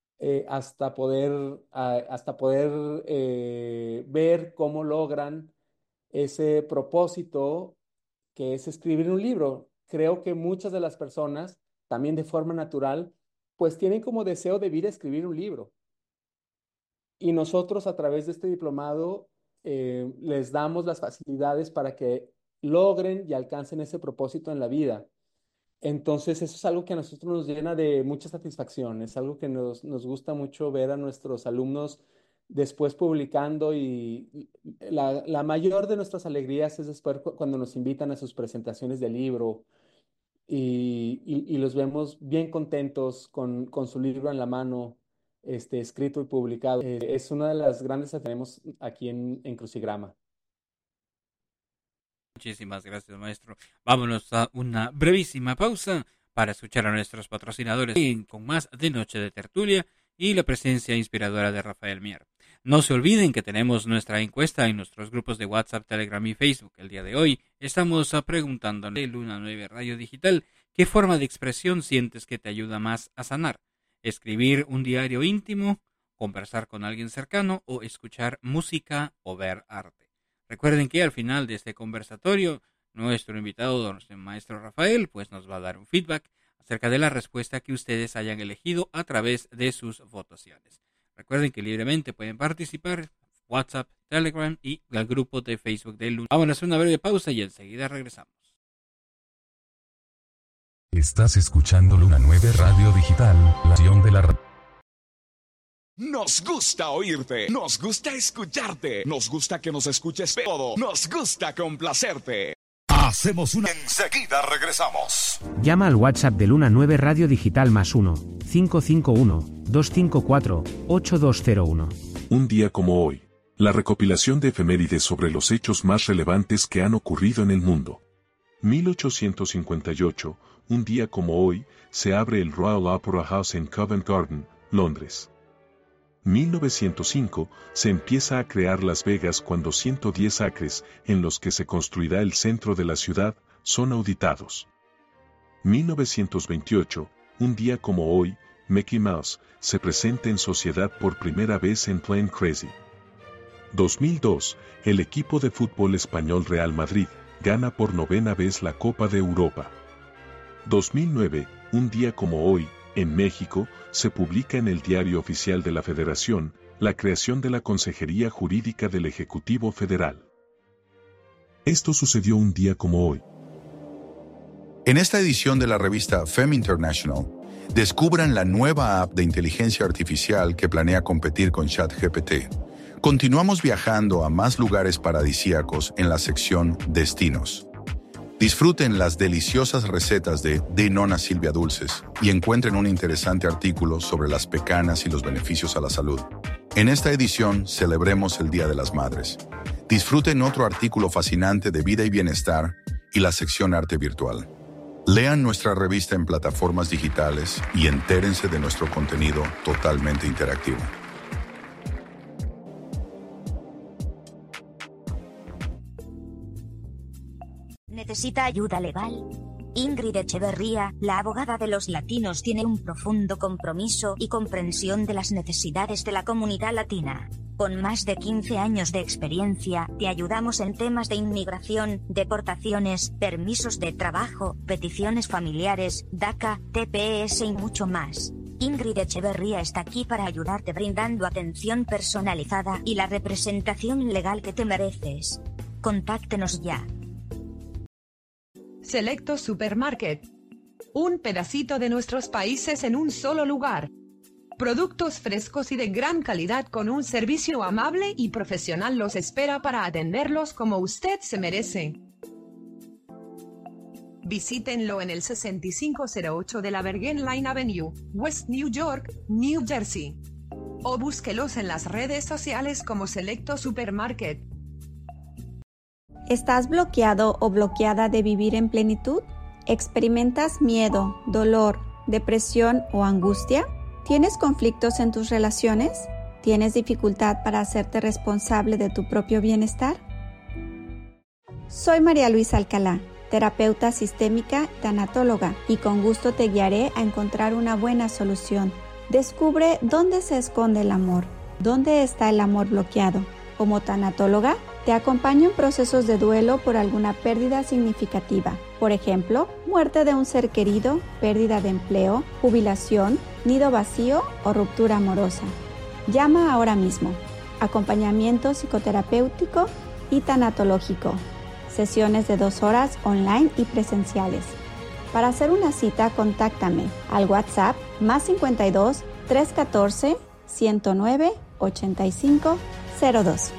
hasta poder ver cómo logran ese propósito que es escribir un libro. Creo que muchas de las personas, también de forma natural, pues tienen como deseo de vir a escribir un libro. Y nosotros a través de este diplomado les damos las facilidades para que logren y alcancen ese propósito en la vida. Entonces, eso es algo que a nosotros nos llena de mucha satisfacción, es algo que nos gusta mucho ver a nuestros alumnos después publicando y la mayor de nuestras alegrías es después cuando nos invitan a sus presentaciones de libro y los vemos bien contentos con su libro en la mano, escrito y publicado. Es una de las grandes que tenemos aquí en Crucigrama. Muchísimas gracias, maestro. Vámonos a una brevísima pausa para escuchar a nuestros patrocinadores con más de Noche de Tertulia y la presencia inspiradora de Rafael Mier. No se olviden que tenemos nuestra encuesta en nuestros grupos de WhatsApp, Telegram y Facebook. El día de hoy estamos preguntándonos en Luna 9 Radio Digital qué forma de expresión sientes que te ayuda más a sanar. Escribir un diario íntimo, conversar con alguien cercano o escuchar música o ver arte. Recuerden que al final de este conversatorio, nuestro invitado, el maestro Rafael, pues nos va a dar un feedback acerca de la respuesta que ustedes hayan elegido a través de sus votaciones. Recuerden que libremente pueden participar WhatsApp, Telegram y el grupo de Facebook de Luna. Vamos a hacer una breve pausa y enseguida regresamos. Estás escuchando Luna 9 Radio Digital, la acción de la radio. Nos gusta oírte, nos gusta escucharte, nos gusta que nos escuches todo, nos gusta complacerte. Hacemos una... Enseguida regresamos. Llama al WhatsApp de Luna 9 Radio Digital +1 551 254 8201. Un día como hoy. La recopilación de efemérides sobre los hechos más relevantes que han ocurrido en el mundo. 1858, un día como hoy, se abre el Royal Opera House en Covent Garden, Londres. 1905, se empieza a crear Las Vegas cuando 110 acres, en los que se construirá el centro de la ciudad, son auditados. 1928, un día como hoy, Mickey Mouse, se presenta en sociedad por primera vez en Plain Crazy. 2002, el equipo de fútbol español Real Madrid, gana por 9ª vez la Copa de Europa. 2009, un día como hoy, en México, se publica en el Diario Oficial de la Federación, la creación de la Consejería Jurídica del Ejecutivo Federal. Esto sucedió un día como hoy. En esta edición de la revista Fem International, descubran la nueva app de inteligencia artificial que planea competir con ChatGPT. Continuamos viajando a más lugares paradisíacos en la sección Destinos. Disfruten las deliciosas recetas de Nona Silvia Dulces y encuentren un interesante artículo sobre las pecanas y los beneficios a la salud. En esta edición celebremos el Día de las Madres. Disfruten otro artículo fascinante de vida y bienestar y la sección Arte Virtual. Lean nuestra revista en plataformas digitales y entérense de nuestro contenido totalmente interactivo. ¿Necesita ayuda legal? Ingrid Echeverría, la abogada de los latinos, tiene un profundo compromiso y comprensión de las necesidades de la comunidad latina. Con más de 15 años de experiencia, te ayudamos en temas de inmigración, deportaciones, permisos de trabajo, peticiones familiares, DACA, TPS y mucho más. Ingrid Echeverría está aquí para ayudarte brindando atención personalizada y la representación legal que te mereces. Contáctenos ya. Selecto Supermarket. Un pedacito de nuestros países en un solo lugar. Productos frescos y de gran calidad con un servicio amable y profesional los espera para atenderlos como usted se merece. Visítenlo en el 6508 de la Bergen Line Avenue, West New York, New Jersey. O búsquelos en las redes sociales como Selecto Supermarket. ¿Estás bloqueado o bloqueada de vivir en plenitud? ¿Experimentas miedo, dolor, depresión o angustia? ¿Tienes conflictos en tus relaciones? ¿Tienes dificultad para hacerte responsable de tu propio bienestar? Soy María Luisa Alcalá, terapeuta sistémica, tanatóloga, y con gusto te guiaré a encontrar una buena solución. Descubre dónde se esconde el amor, dónde está el amor bloqueado. Como tanatóloga, te acompaño en procesos de duelo por alguna pérdida significativa. Por ejemplo, muerte de un ser querido, pérdida de empleo, jubilación, nido vacío o ruptura amorosa. Llama ahora mismo. Acompañamiento psicoterapéutico y tanatológico. Sesiones de 2 horas online y presenciales. Para hacer una cita, contáctame al WhatsApp +52 314 109 85 02.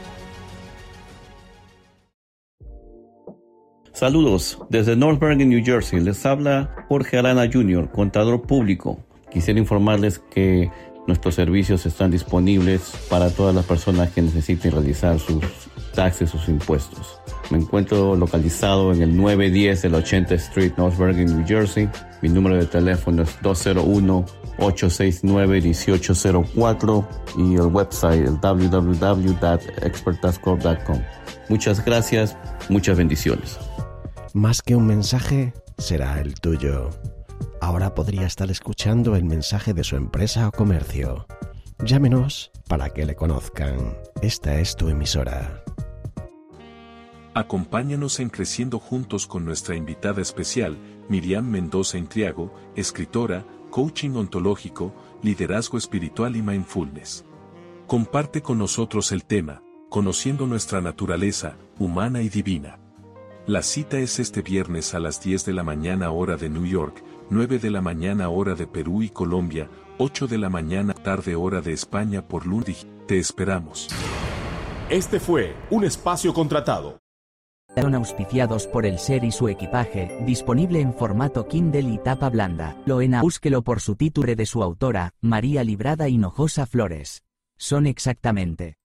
Saludos, desde North Bergen, New Jersey, les habla Jorge Arana Jr., contador público. Quisiera informarles que nuestros servicios están disponibles para todas las personas que necesiten realizar sus taxes, sus impuestos. Me encuentro localizado en el 910 de la 80th Street, North Bergen, New Jersey. Mi número de teléfono es 201-869-1804 y el website el www.experttaxcorp.com. Muchas gracias, muchas bendiciones. Más que un mensaje, será el tuyo. Ahora podría estar escuchando el mensaje de su empresa o comercio. Llámenos para que le conozcan. Esta es tu emisora. Acompáñanos en Creciendo Juntos con nuestra invitada especial, Miriam Mendoza Intriago, escritora, coaching ontológico, liderazgo espiritual y mindfulness. Comparte con nosotros el tema, Conociendo nuestra naturaleza, humana y divina. La cita es este viernes a las 10 de la mañana hora de New York, 9 de la mañana hora de Perú y Colombia, 8 de la mañana tarde hora de España por Lundi. Te esperamos. Este fue un espacio contratado. Son auspiciados por el ser y su equipaje, disponible en formato Kindle y tapa blanda. Búsquelo por su título de su autora, María Librada Hinojosa Flores. Son exactamente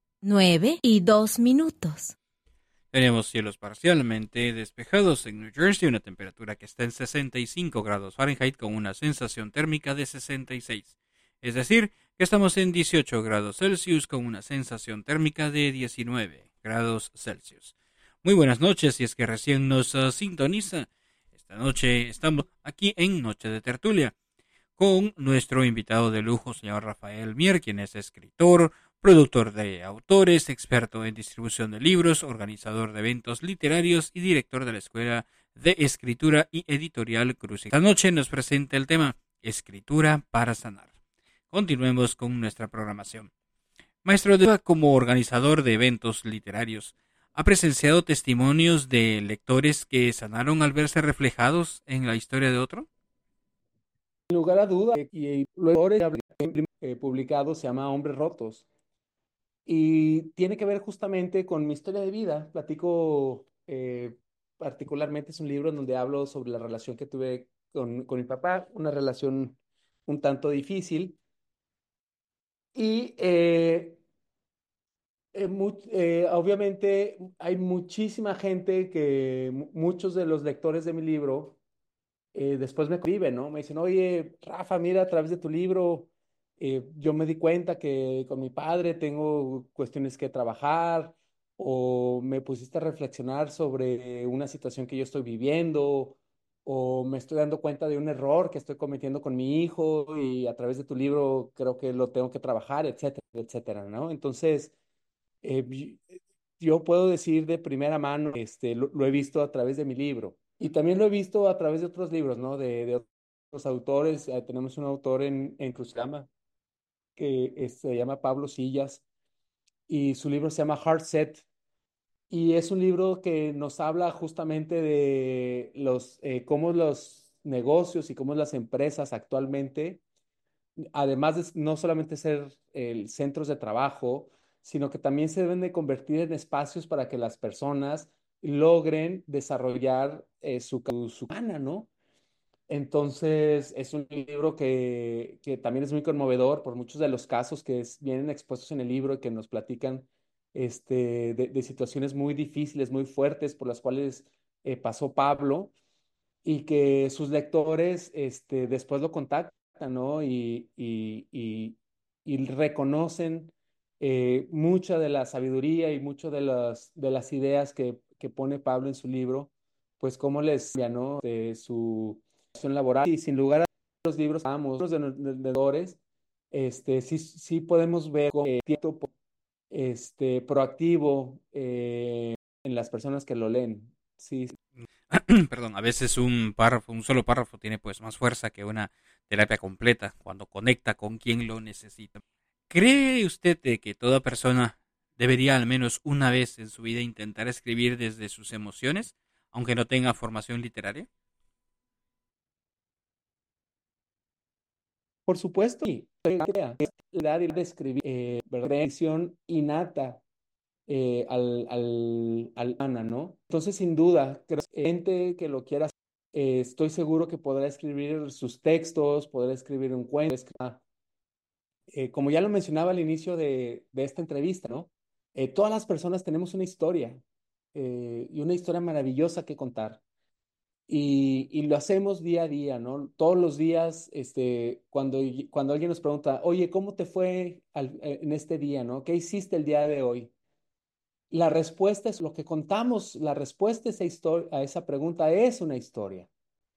9:02. Tenemos cielos parcialmente despejados en New Jersey, una temperatura que está en 65 grados Fahrenheit con una sensación térmica de 66. Es decir, que estamos en 18 grados Celsius con una sensación térmica de 19 grados Celsius. Muy buenas noches si es que recién nos sintoniza. Esta noche estamos aquí en Noche de Tertulia con nuestro invitado de lujo, señor Rafael Mier, quien es escritor, productor de autores, experto en distribución de libros, organizador de eventos literarios y director de la Escuela de Escritura y Editorial Cruz. Esta noche nos presenta el tema Escritura para sanar. Continuemos con nuestra programación. Maestro, como organizador de eventos literarios, ¿ha presenciado testimonios de lectores que sanaron al verse reflejados en la historia de otro? Sin lugar a dudas, y luego publicado se llama Hombres Rotos. Y tiene que ver justamente con mi historia de vida. Platico particularmente, es un libro en donde hablo sobre la relación que tuve con mi papá, una relación un tanto difícil. Y obviamente hay muchísima gente que muchos de los lectores de mi libro después me escriben, ¿no? Me dicen, oye, Rafa, mira, a través de tu libro yo me di cuenta que con mi padre tengo cuestiones que trabajar, o me pusiste a reflexionar sobre una situación que yo estoy viviendo, o me estoy dando cuenta de un error que estoy cometiendo con mi hijo y a través de tu libro creo que lo tengo que trabajar, etcétera, etcétera, ¿no? Entonces, eh, yo puedo decir de primera mano, lo he visto a través de mi libro. Y también lo he visto a través de otros libros, ¿no? De otros autores. Tenemos un autor en Cruzcama que se llama Pablo Sillas y su libro se llama Heart Set. Y es un libro que nos habla justamente de cómo los negocios y cómo las empresas actualmente, además de no solamente ser centros de trabajo, sino que también se deben de convertir en espacios para que las personas logren desarrollar su gana, ¿no? Entonces, es un libro que también es muy conmovedor por muchos de los casos que vienen expuestos en el libro y que nos platican de situaciones muy difíciles, muy fuertes por las cuales pasó Pablo y que sus lectores después lo contactan, ¿no? Y reconocen mucha de la sabiduría y mucho de las ideas que pone Pablo en su libro, pues cómo les cambia, ¿no? De su situación laboral. Y sin lugar a los libros, los de vendedores, sí podemos ver como proactivo en las personas que lo leen. Sí. Perdón, a veces un solo párrafo tiene pues más fuerza que una terapia completa cuando conecta con quien lo necesita. ¿Cree usted de que toda persona debería al menos una vez en su vida intentar escribir desde sus emociones, aunque no tenga formación literaria? Por supuesto, sí. La de escribir, creación innata al Ana, ¿no? Entonces, sin duda, gente que lo quiera, estoy seguro que podrá escribir sus textos, podrá escribir un cuento, como ya lo mencionaba al inicio de esta entrevista, ¿no? Todas las personas tenemos una historia y una historia maravillosa que contar. Y lo hacemos día a día, ¿no? Todos los días, cuando alguien nos pregunta, oye, ¿cómo te fue en este día, ¿no? ¿Qué hiciste el día de hoy? La respuesta es lo que contamos, la respuesta a esa pregunta es una historia.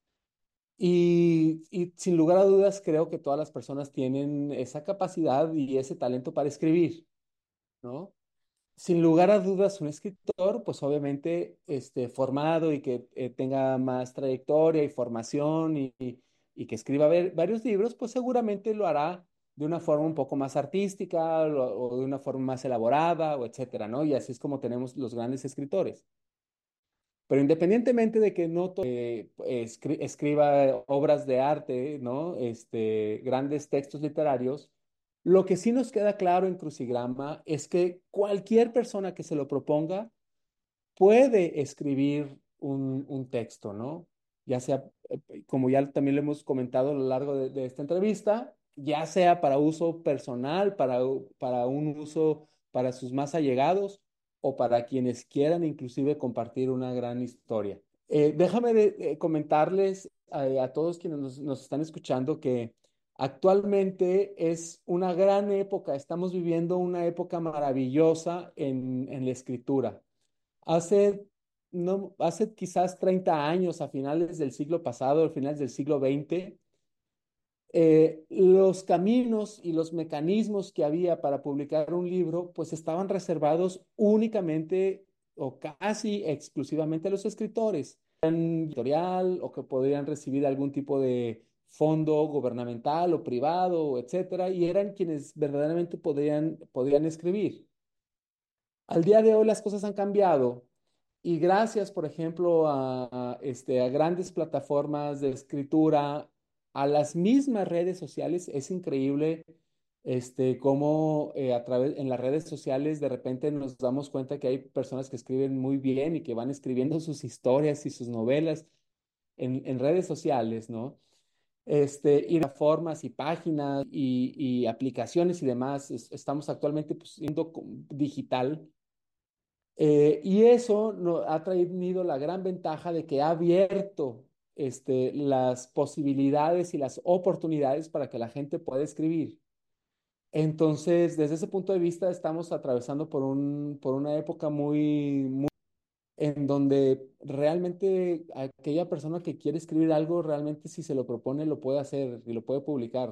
Y sin lugar a dudas, creo que todas las personas tienen esa capacidad y ese talento para escribir, ¿no? Sin lugar a dudas, un escritor, pues obviamente formado y que tenga más trayectoria y formación y que escriba varios libros, pues seguramente lo hará de una forma un poco más artística o de una forma más elaborada o etcétera, ¿no? Y así es como tenemos los grandes escritores. Pero independientemente de que no escriba obras de arte, ¿no? Grandes textos literarios, lo que sí nos queda claro en Crucigrama es que cualquier persona que se lo proponga puede escribir un texto, ¿no? Ya sea, como ya también lo hemos comentado a lo largo de esta entrevista, ya sea para uso personal, para un uso para sus más allegados o para quienes quieran inclusive compartir una gran historia. Déjame comentarles a todos quienes nos están escuchando que actualmente es una gran época, estamos viviendo una época maravillosa en la escritura. Hace, no, hace quizás 30 años, a finales del siglo pasado, a finales del siglo XX, los caminos y los mecanismos que había para publicar un libro, pues estaban reservados únicamente o casi exclusivamente a los escritores, editorial o que podrían recibir algún tipo de fondo gubernamental o privado, etcétera, y eran quienes verdaderamente podían escribir. Al día de hoy las cosas han cambiado y gracias, por ejemplo, a grandes plataformas de escritura, a las mismas redes sociales, es increíble cómo a través en las redes sociales de repente nos damos cuenta que hay personas que escriben muy bien y que van escribiendo sus historias y sus novelas en redes sociales, ¿no? Y plataformas y páginas y aplicaciones y demás, estamos actualmente pues, siendo digital y eso ha traído la gran ventaja de que ha abierto las posibilidades y las oportunidades para que la gente pueda escribir. Entonces, desde ese punto de vista, estamos atravesando por una época muy en donde realmente aquella persona que quiere escribir algo, realmente si se lo propone, lo puede hacer y lo puede publicar.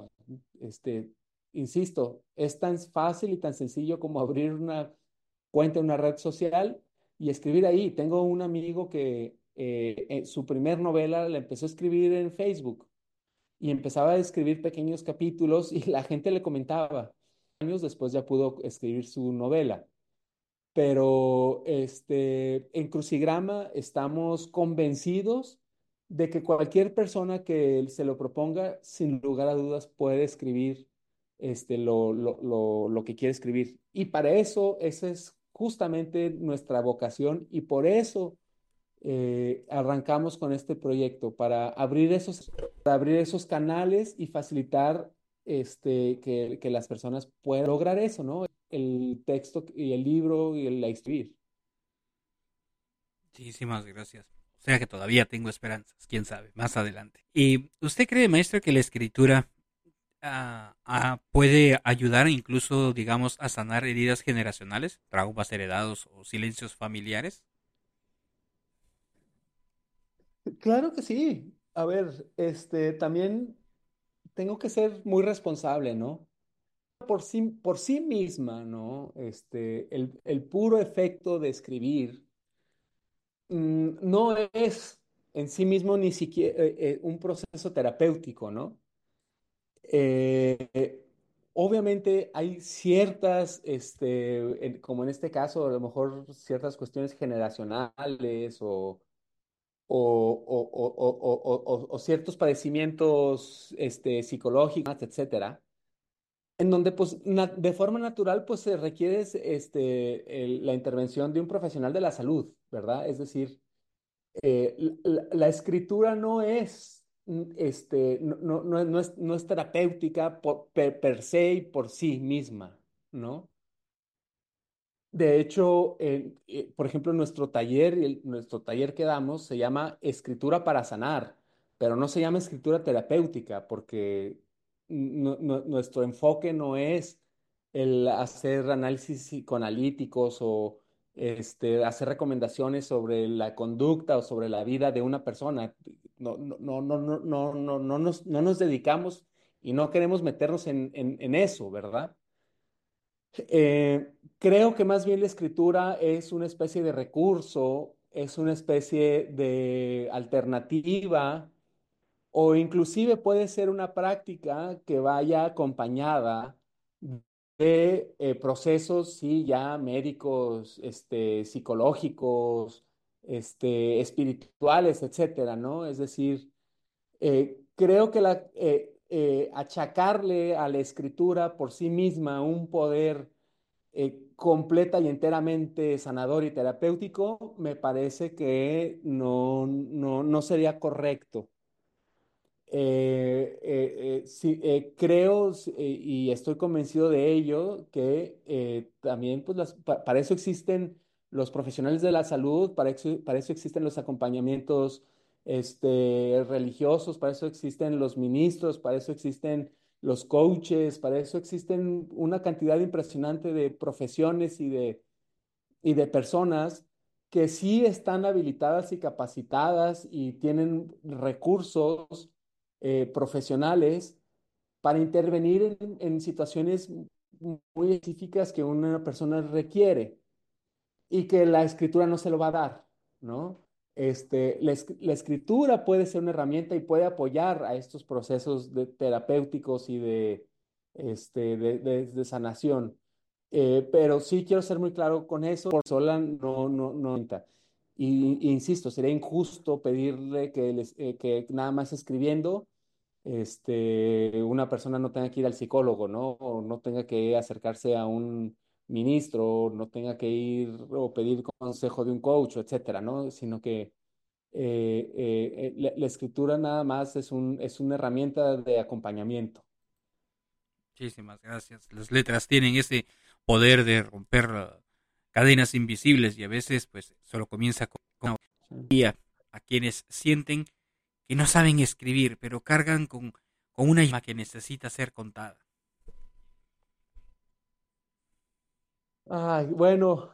Insisto, es tan fácil y tan sencillo como abrir una cuenta en una red social y escribir ahí. Tengo un amigo que su primer novela la empezó a escribir en Facebook y empezaba a escribir pequeños capítulos y la gente le comentaba. Años después ya pudo escribir su novela. Pero en Crucigrama estamos convencidos de que cualquier persona que se lo proponga, sin lugar a dudas, puede escribir lo que quiere escribir. Y para eso, esa es justamente nuestra vocación y por eso arrancamos con este proyecto, para abrir esos canales y facilitar que las personas puedan lograr eso, ¿no? El texto y el libro y el escribir. Muchísimas gracias. O sea que todavía tengo esperanzas, quién sabe, más adelante. ¿Y usted cree, maestro, que la escritura puede ayudar incluso, digamos, a sanar heridas generacionales, traumas heredados o silencios familiares? Claro que sí. A ver, también tengo que ser muy responsable, ¿no? Por sí misma, ¿no? El puro efecto de escribir no es en sí mismo ni siquiera un proceso terapéutico, ¿no? Obviamente hay ciertas, como en este caso, a lo mejor ciertas cuestiones generacionales o ciertos padecimientos psicológicos, etcétera, en donde pues de forma natural pues se requiere la intervención de un profesional de la salud, ¿verdad? Es decir, la escritura no es, no es terapéutica per se y por sí misma, ¿no? De hecho, por ejemplo, nuestro taller que damos se llama Escritura para Sanar, pero no se llama escritura terapéutica porque nuestro enfoque no es el hacer análisis psicoanalíticos o hacer recomendaciones sobre la conducta o sobre la vida de una persona. No nos dedicamos y no queremos meternos en eso, ¿verdad? Creo que más bien la escritura es una especie de recurso, es una especie de alternativa o inclusive puede ser una práctica que vaya acompañada de procesos, sí, ya médicos, psicológicos, espirituales, etcétera, ¿no? Es decir, creo que achacarle a la escritura por sí misma un poder completa y enteramente sanador y terapéutico, me parece que no sería correcto. Sí, creo y estoy convencido de ello que también pues para eso existen los profesionales de la salud, para eso existen los acompañamientos religiosos, para eso existen los ministros, para eso existen los coaches, para eso existen una cantidad impresionante de profesiones y de personas que sí están habilitadas y capacitadas y tienen recursos profesionales para intervenir en situaciones muy específicas que una persona requiere y que la escritura no se lo va a dar, ¿no? La escritura puede ser una herramienta y puede apoyar a estos procesos terapéuticos y de sanación. Pero sí quiero ser muy claro con eso, por sola no. Y insisto, sería injusto pedirle que nada más escribiendo, una persona no tenga que ir al psicólogo, ¿no? O no tenga que acercarse a un ministro, no tenga que ir o pedir consejo de un coach, etcétera, ¿no? Sino que la escritura nada más es una herramienta de acompañamiento. Muchísimas gracias. Las letras tienen ese poder de romper cadenas invisibles y a veces pues solo comienza con una guía a quienes sienten que no saben escribir, pero cargan con una llama que necesita ser contada. Ay, bueno,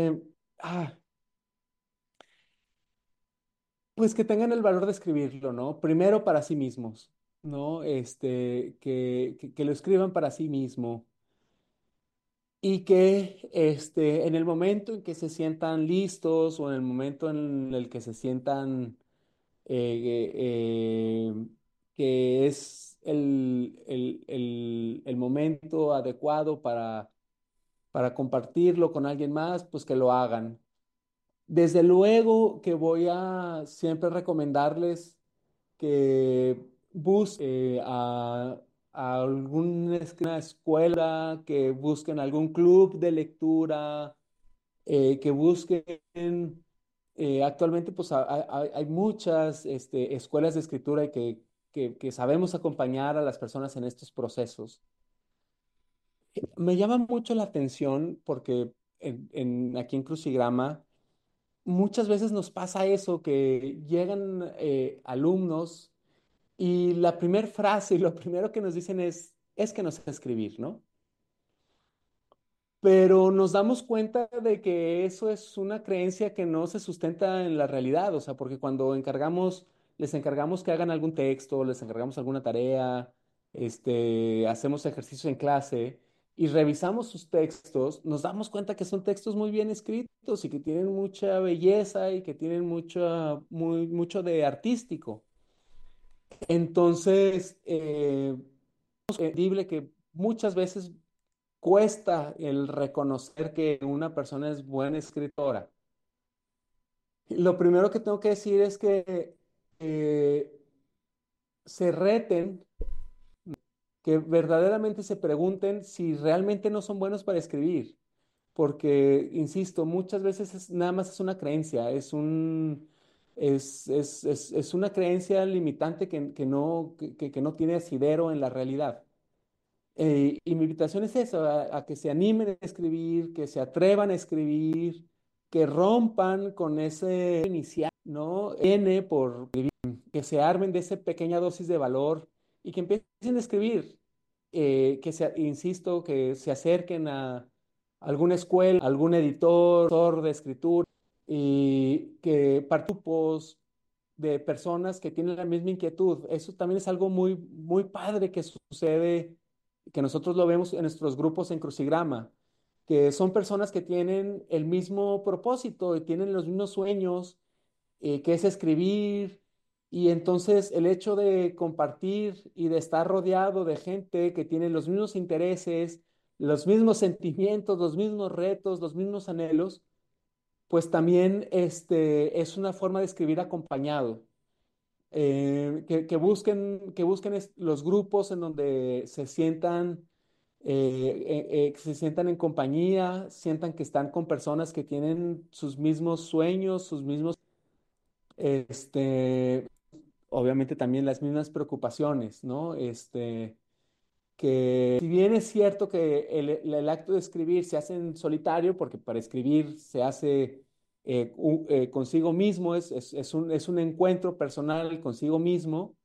pues que tengan el valor de escribirlo, ¿no? Primero para sí mismos, ¿no? Que lo escriban para sí mismo y que en el momento en que se sientan listos o en el momento en el que se sientan que es el momento adecuado para compartirlo con alguien más, pues que lo hagan. Desde luego que voy a siempre recomendarles que busquen a alguna escuela, que busquen algún club de lectura, que busquen, actualmente pues hay muchas escuelas de escritura que sabemos acompañar a las personas en estos procesos. Me llama mucho la atención porque aquí en Crucigrama muchas veces nos pasa eso, que llegan alumnos y la primera frase y lo primero que nos dicen es que no sé escribir, ¿no? Pero nos damos cuenta de que eso es una creencia que no se sustenta en la realidad, o sea, porque cuando les encargamos que hagan algún texto, les encargamos alguna tarea, hacemos ejercicios en clase y revisamos sus textos, nos damos cuenta que son textos muy bien escritos y que tienen mucha belleza y que tienen mucho de artístico. Entonces, es entendible que muchas veces cuesta el reconocer que una persona es buena escritora. Lo primero que tengo que decir es que se reten, que verdaderamente se pregunten si realmente no son buenos para escribir, porque, insisto, muchas veces nada más es una creencia, es una creencia limitante que no tiene asidero en la realidad. Y mi invitación es eso, a que se animen a escribir, que se atrevan a escribir, que rompan con ese inicial, ¿no? Por escribir, que se armen de esa pequeña dosis de valor y que empiecen a escribir, insisto, que se acerquen a alguna escuela, algún editor de escritura y que grupos de personas que tienen la misma inquietud. Eso también es algo muy, muy padre que sucede, que nosotros lo vemos en nuestros grupos en Crucigrama, que son personas que tienen el mismo propósito y tienen los mismos sueños, que es escribir. Y entonces el hecho de compartir y de estar rodeado de gente que tiene los mismos intereses, los mismos sentimientos, los mismos retos, los mismos anhelos, pues también es una forma de escribir acompañado. Que busquen los grupos en donde se sientan en compañía, sientan que están con personas que tienen sus mismos sueños, sus mismos, obviamente también las mismas preocupaciones, ¿no? Que si bien es cierto que el acto de escribir se hace en solitario, porque para escribir se hace consigo mismo, es un encuentro personal consigo mismo.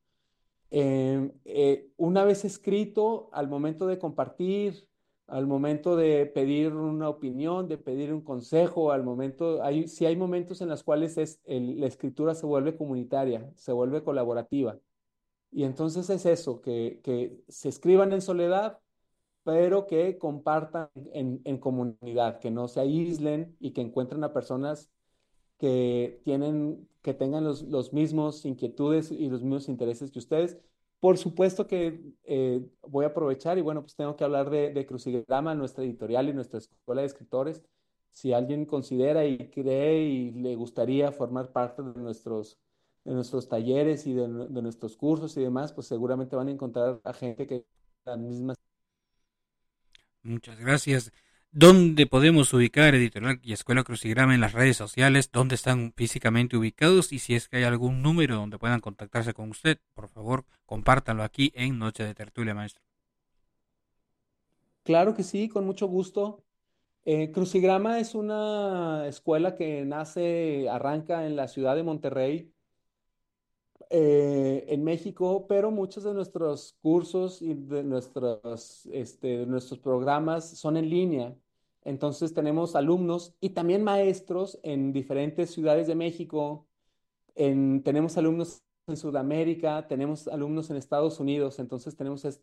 Una vez escrito, al momento de compartir, al momento de pedir una opinión, de pedir un consejo, sí hay momentos en los cuales la escritura se vuelve comunitaria, se vuelve colaborativa. Y entonces es eso, que se escriban en soledad, pero que compartan en comunidad, que no se aíslen y que encuentren a personas que tengan los mismos inquietudes y los mismos intereses que ustedes. Por supuesto que voy a aprovechar y bueno, pues tengo que hablar de Crucigrama, nuestra editorial y nuestra escuela de escritores. Si alguien considera y cree y le gustaría formar parte de nuestros talleres y de nuestros cursos y demás, pues seguramente van a encontrar a gente que las mismas. Muchas gracias. ¿Dónde podemos ubicar Editorial y Escuela Crucigrama en las redes sociales? ¿Dónde están físicamente ubicados? Y si es que hay algún número donde puedan contactarse con usted, por favor, compártanlo aquí en Noche de Tertulia, maestro. Claro que sí, con mucho gusto. Crucigrama es una escuela que arranca en la ciudad de Monterrey, en México, pero muchos de nuestros cursos y de nuestros programas son en línea. Entonces tenemos alumnos y también maestros en diferentes ciudades de México. Tenemos alumnos en Sudamérica, tenemos alumnos en Estados Unidos. Entonces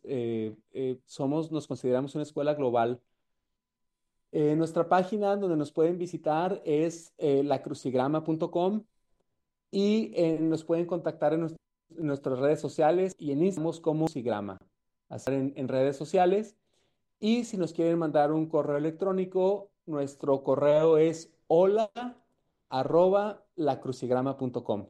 nos consideramos una escuela global. Nuestra página donde nos pueden visitar es lacrucigrama.com. Y nos pueden contactar en nuestras redes sociales y en Instagram como Crucigrama, hacer en redes sociales. Y si nos quieren mandar un correo electrónico, nuestro correo es hola@lacrucigrama.com.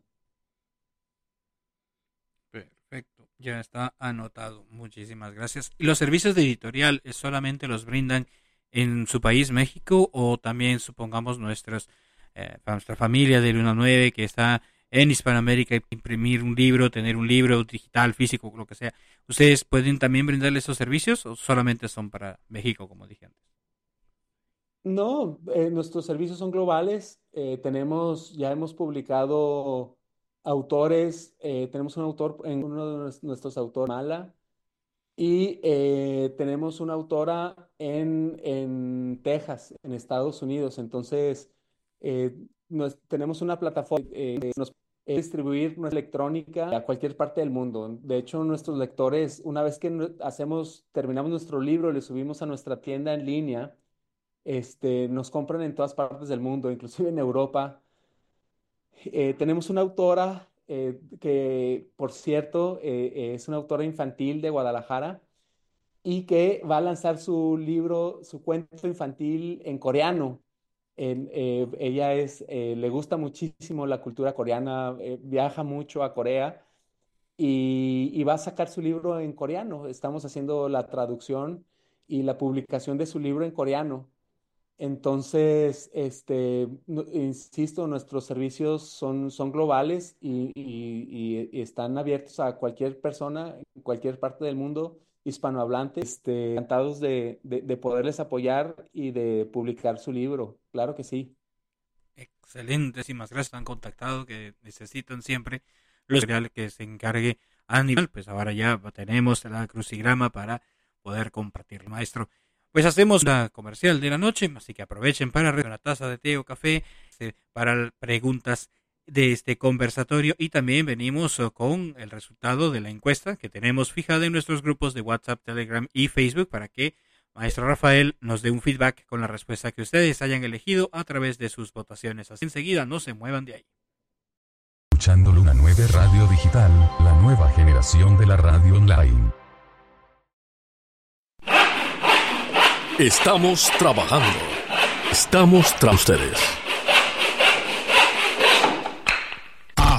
Perfecto, ya está anotado. Muchísimas gracias. ¿Y los servicios de editorial solamente los brindan en su país, México, o también supongamos nuestra familia de Luna 9 que está en Hispanoamérica, imprimir un libro, tener un libro digital, físico, lo que sea? ¿Ustedes pueden también brindarle esos servicios o solamente son para México, como dije antes? No, nuestros servicios son globales. Ya hemos publicado autores. Tenemos un autor, uno de nuestros autores, Mala, y tenemos una autora en Texas, en Estados Unidos. Entonces, tenemos una plataforma que nos puede distribuir nuestra electrónica a cualquier parte del mundo. De hecho, nuestros lectores, una vez que terminamos nuestro libro y lo subimos a nuestra tienda en línea, nos compran en todas partes del mundo, inclusive en Europa. Tenemos una autora que, por cierto, es una autora infantil de Guadalajara y que va a lanzar su cuento infantil en coreano. Ella le gusta muchísimo la cultura coreana, viaja mucho a Corea y va a sacar su libro en coreano. Estamos haciendo la traducción y la publicación de su libro en coreano. Entonces, insisto, nuestros servicios son globales y están abiertos a cualquier persona en cualquier parte del mundo hispanohablante. Encantados de poderles apoyar y de publicar su libro. Claro que sí. Excelente, muchísimas gracias. Han contactado que necesitan siempre los materiales que se encargue a nivel. Pues ahora ya tenemos la Crucigrama para poder compartir, maestro. Pues hacemos la comercial de la noche, así que aprovechen para una taza de té o café para preguntas de este conversatorio, y también venimos con el resultado de la encuesta que tenemos fijada en nuestros grupos de WhatsApp, Telegram y Facebook para que maestro Rafael nos dé un feedback con la respuesta que ustedes hayan elegido a través de sus votaciones. Así enseguida, no se muevan de ahí. Escuchando Luna 9 Radio Digital, la nueva generación de la radio online. Estamos trabajando. Estamos tras ustedes.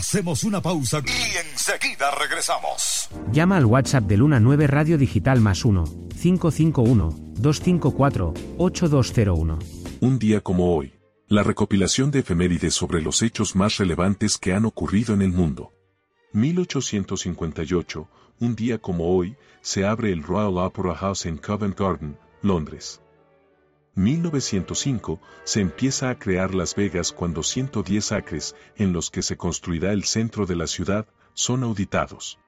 Hacemos una pausa y enseguida regresamos. Llama al WhatsApp de Luna 9 Radio Digital +1 551 254 8201. Un día como hoy. La recopilación de efemérides sobre los hechos más relevantes que han ocurrido en el mundo. 1858, un día como hoy, se abre el Royal Opera House en Covent Garden, Londres. 1905, se empieza a crear Las Vegas cuando 110 acres, en los que se construirá el centro de la ciudad, son auditados.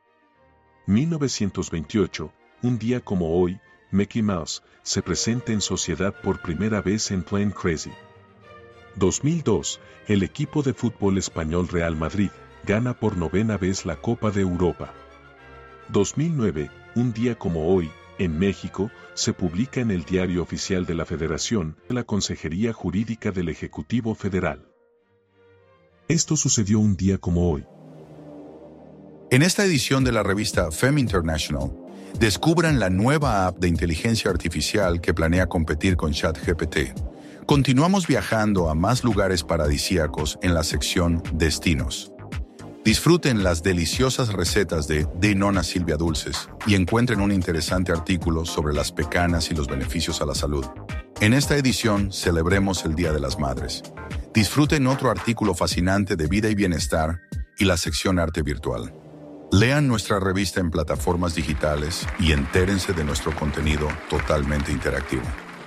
1928, un día como hoy, Mickey Mouse, se presenta en sociedad por primera vez en Plain Crazy. 2002, el equipo de fútbol español Real Madrid, gana por 9ª vez la Copa de Europa. 2009, un día como hoy, en México, se publica en el Diario Oficial de la Federación, la Consejería Jurídica del Ejecutivo Federal. Esto sucedió un día como hoy. En esta edición de la revista Femme International, descubran la nueva app de inteligencia artificial que planea competir con ChatGPT. Continuamos viajando a más lugares paradisíacos en la sección Destinos. Disfruten las deliciosas recetas de Nona Silvia Dulces y encuentren un interesante artículo sobre las pecanas y los beneficios a la salud. En esta edición celebremos el Día de las Madres. Disfruten otro artículo fascinante de vida y bienestar y la sección Arte Virtual. Lean nuestra revista en plataformas digitales y entérense de nuestro contenido totalmente interactivo.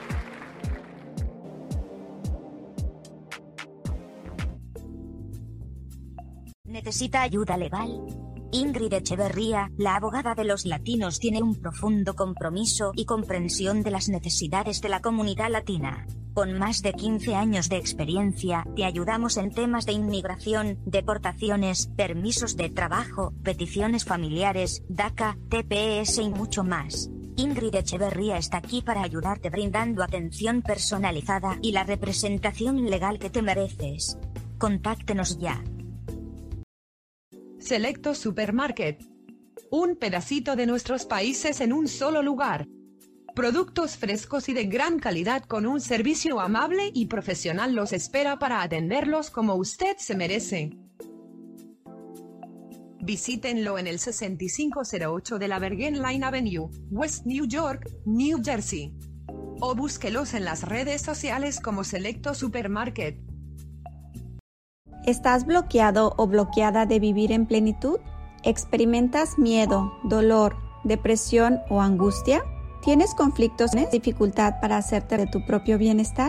¿Necesita ayuda legal? Ingrid Echeverría, la abogada de los latinos, tiene un profundo compromiso y comprensión de las necesidades de la comunidad latina. Con más de 15 años de experiencia, te ayudamos en temas de inmigración, deportaciones, permisos de trabajo, peticiones familiares, DACA, TPS y mucho más. Ingrid Echeverría está aquí para ayudarte brindando atención personalizada y la representación legal que te mereces. Contáctenos ya. Selecto Supermarket. Un pedacito de nuestros países en un solo lugar. Productos frescos y de gran calidad con un servicio amable y profesional los espera para atenderlos como usted se merece. Visítenlo en el 6508 de la Bergen Line Avenue, West New York, New Jersey. O búsquelos en las redes sociales como Selecto Supermarket. ¿Estás bloqueado o bloqueada de vivir en plenitud? ¿Experimentas miedo, dolor, depresión o angustia? ¿Tienes conflictos y dificultad para hacerte de tu propio bienestar?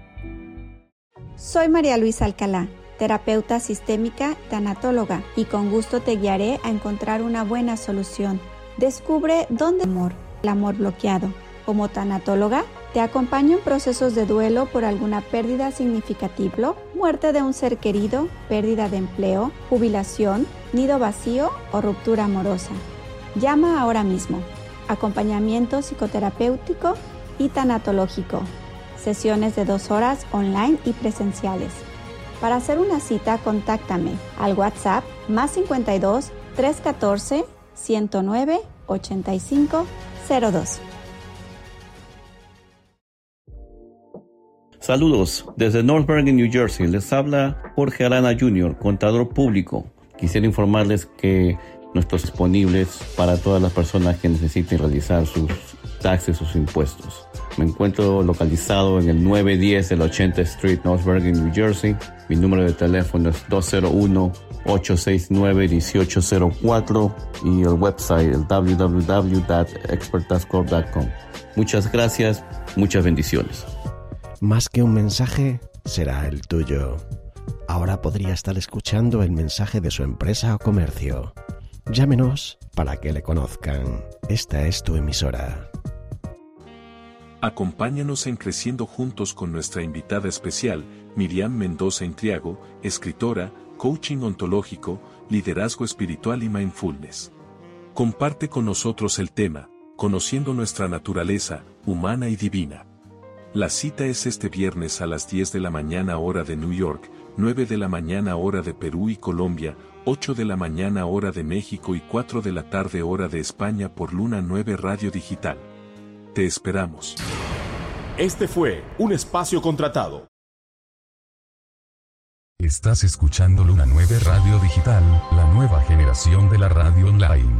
Soy María Luisa Alcalá, terapeuta sistémica y tanatóloga, y con gusto te guiaré a encontrar una buena solución. Descubre dónde el amor bloqueado. Como tanatóloga, te acompaño en procesos de duelo por alguna pérdida significativa, muerte de un ser querido, pérdida de empleo, jubilación, nido vacío o ruptura amorosa. Llama ahora mismo. Acompañamiento psicoterapéutico y tanatológico. Sesiones de 2 horas online y presenciales. Para hacer una cita, contáctame al WhatsApp +52 314 109 8502. Saludos, desde North Bergen, New Jersey, les habla Jorge Arana Jr., contador público. Quisiera informarles que no están disponibles para todas las personas que necesiten realizar sus taxes, sus impuestos. Me encuentro localizado en el 910 del 80 Street, North Bergen, New Jersey. Mi número de teléfono es 201-869-1804 y el website el www.expertascorp.com. Muchas gracias, muchas bendiciones. Más que un mensaje, será el tuyo. Ahora podría estar escuchando el mensaje de su empresa o comercio. Llámenos para que le conozcan. Esta es tu emisora. Acompáñanos en Creciendo Juntos con nuestra invitada especial, Miriam Mendoza Intriago, escritora, coaching ontológico, liderazgo espiritual y mindfulness. Comparte con nosotros el tema, conociendo nuestra naturaleza, humana y divina. La cita es este viernes a las 10 de la mañana hora de New York, 9 de la mañana hora de Perú y Colombia, 8 de la mañana hora de México y 4 de la tarde hora de España por Luna 9 Radio Digital. Te esperamos. Este fue un espacio contratado. Estás escuchando Luna 9 Radio Digital, la nueva generación de la radio online.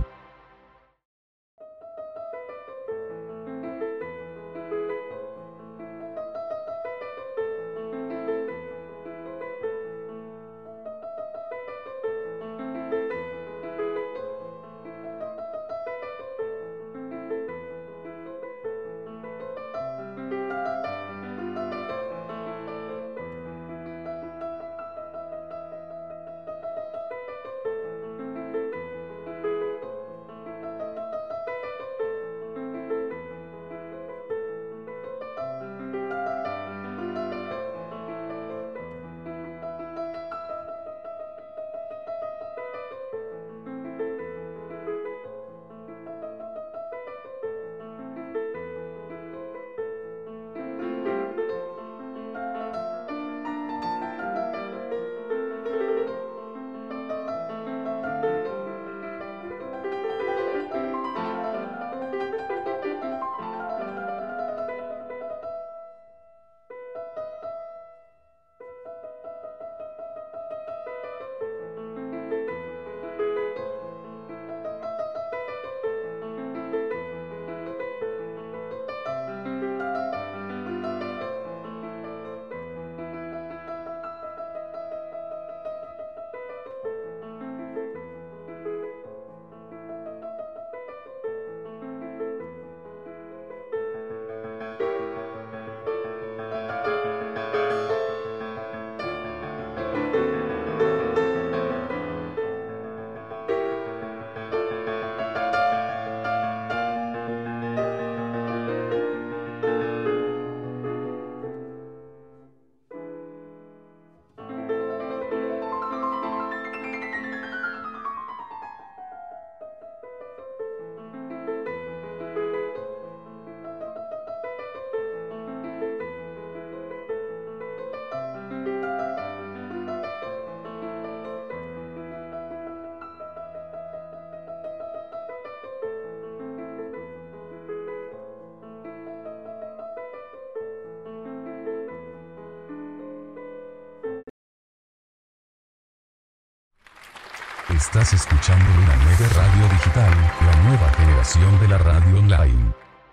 Estás escuchando Luna 9 Radio Digital, la nueva generación de la radio online.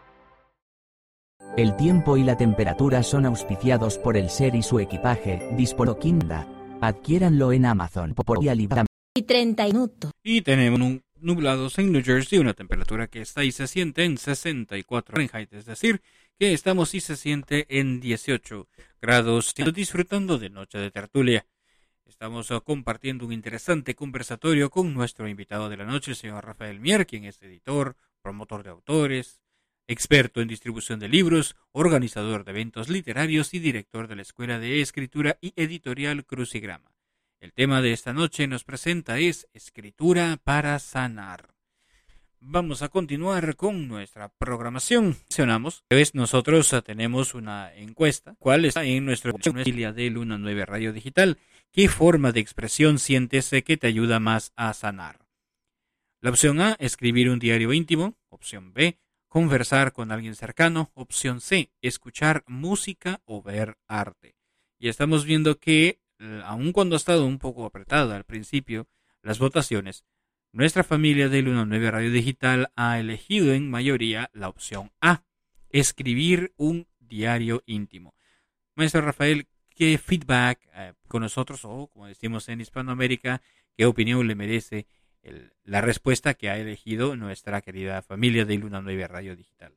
El tiempo y la temperatura son auspiciados por el ser y su equipaje, Disporoquinda. Adquiéranlo en Amazon. Y 30 minutos. Y tenemos un nublados en New Jersey, una temperatura que está y se siente en 64 Fahrenheit, es decir, que estamos y se siente en 18 grados, disfrutando de noche de tertulia. Estamos compartiendo un interesante conversatorio con nuestro invitado de la noche, el señor Rafael Mier, quien es editor, promotor de autores, experto en distribución de libros, organizador de eventos literarios y director de la Escuela de Escritura y Editorial Crucigrama. El tema de esta noche nos presenta es Escritura para sanar. Vamos a continuar con nuestra programación. Mencionamos que nosotros tenemos una encuesta, cuál está en nuestra familia de Luna 9 Radio Digital. ¿Qué forma de expresión sientes que te ayuda más a sanar? La opción A, escribir un diario íntimo. Opción B, conversar con alguien cercano. Opción C, escuchar música o ver arte. Y estamos viendo que, aun cuando ha estado un poco apretada al principio las votaciones, nuestra familia de Luna 9 Radio Digital ha elegido en mayoría la opción A, escribir un diario íntimo. Maestro Rafael, ¿qué feedback con nosotros, o como decimos en Hispanoamérica, qué opinión le merece la respuesta que ha elegido nuestra querida familia de Luna 9 Radio Digital?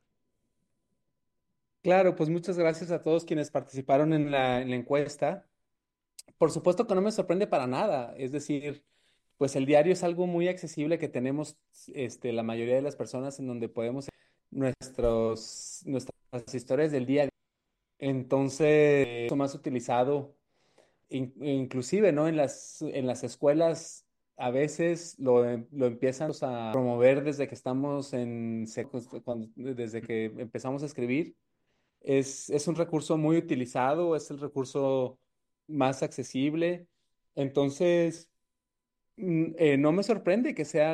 Claro, pues muchas gracias a todos quienes participaron en la encuesta. Por supuesto que no me sorprende para nada, es decir, pues el diario es algo muy accesible que tenemos la mayoría de las personas en donde podemos nuestras historias del día a día. Entonces, eso más utilizado, inclusive, ¿no? En las escuelas a veces lo empiezan a promover desde que estamos desde que empezamos a escribir. Es un recurso muy utilizado, es el recurso más accesible. Entonces, no me sorprende que sea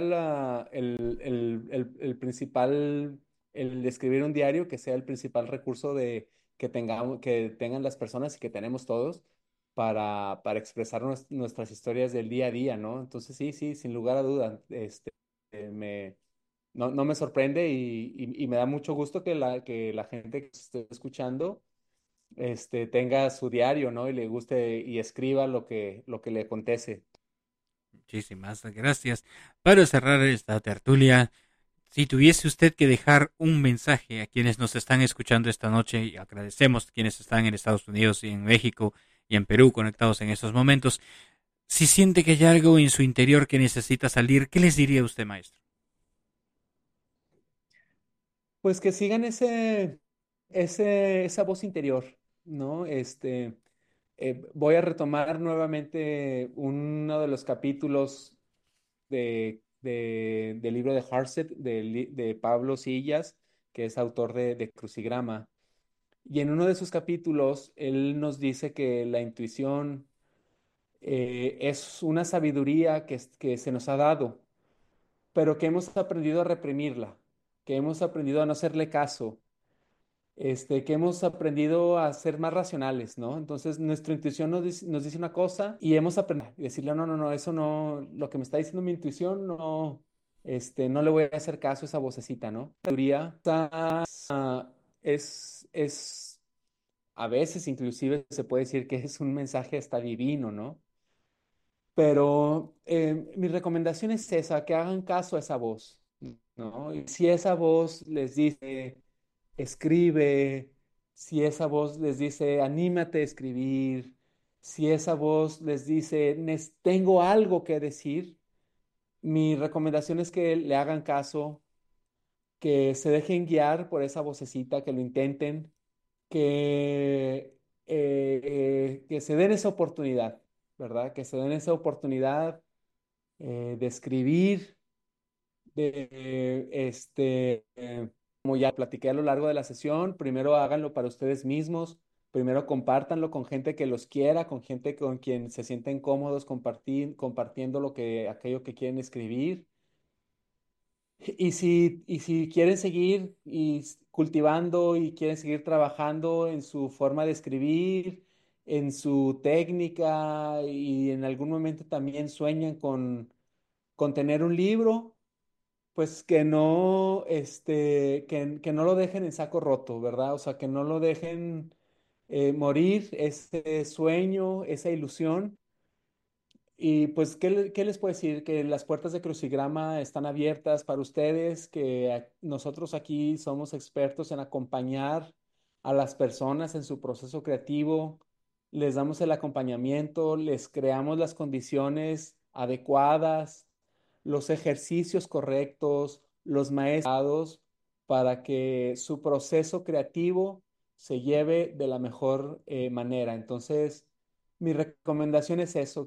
el principal, el de escribir un diario, que sea el principal recurso que tengan las personas y que tenemos todos. para expresar nuestras historias del día a día, ¿no? Entonces sí, sin lugar a dudas, no me sorprende y me da mucho gusto que la gente que esté escuchando tenga su diario, ¿no? Y le guste y escriba lo que le acontece. Muchísimas gracias. Para cerrar esta tertulia, si tuviese usted que dejar un mensaje a quienes nos están escuchando esta noche, y agradecemos a quienes están en Estados Unidos y en México y en Perú conectados en estos momentos, si siente que hay algo en su interior que necesita salir, ¿qué les diría usted, maestro? Pues que sigan esa voz interior, ¿no? Voy a retomar nuevamente uno de los capítulos del libro de Harset, de Pablo Sillas, que es autor de Crucigrama. Y en uno de sus capítulos, él nos dice que la intuición es una sabiduría que se nos ha dado, pero que hemos aprendido a reprimirla, que hemos aprendido a no hacerle caso, que hemos aprendido a ser más racionales, ¿no? Entonces, nuestra intuición nos dice una cosa y hemos aprendido a decirle, no, eso no, lo que me está diciendo mi intuición, no, no le voy a hacer caso a esa vocecita, ¿no? La teoría es, a veces inclusive se puede decir que es un mensaje hasta divino, ¿no? Pero mi recomendación es esa, que hagan caso a esa voz, ¿no? Y si esa voz les dice escribe, si esa voz les dice, anímate a escribir, si esa voz les dice, tengo algo que decir, mi recomendación es que le hagan caso, que se dejen guiar por esa vocecita, que lo intenten, que se den esa oportunidad, ¿verdad? Que se den esa oportunidad de escribir, como ya platiqué a lo largo de la sesión, primero háganlo para ustedes mismos, primero compártanlo con gente que los quiera, con gente con quien se sienten cómodos compartiendo aquello que quieren escribir. Y si quieren seguir cultivando y quieren seguir trabajando en su forma de escribir, en su técnica y en algún momento también sueñan con tener un libro, pues que no lo dejen en saco roto, ¿verdad? O sea, que no lo dejen morir ese sueño, esa ilusión. Y pues, ¿qué les puedo decir? Que las puertas de Crucigrama están abiertas para ustedes, que nosotros aquí somos expertos en acompañar a las personas en su proceso creativo, les damos el acompañamiento, les creamos las condiciones adecuadas, los ejercicios correctos, los maestros para que su proceso creativo se lleve de la mejor manera. Entonces, mi recomendación es eso,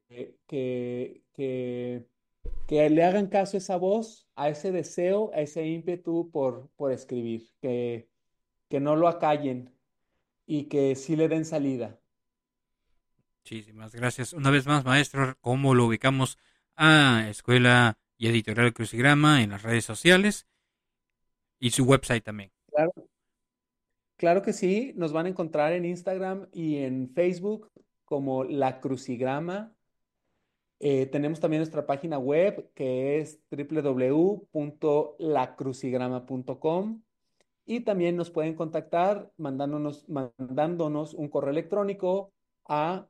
que le hagan caso a esa voz, a ese deseo, a ese ímpetu por escribir, que no lo acallen y que sí le den salida. Muchísimas gracias. Una vez más, maestro, ¿cómo lo ubicamos a Escuela y Editorial Crucigrama en las redes sociales y su website también? Claro que sí, nos van a encontrar en Instagram y en Facebook como La Crucigrama. Tenemos también nuestra página web que es www.lacrucigrama.com y también nos pueden contactar mandándonos un correo electrónico a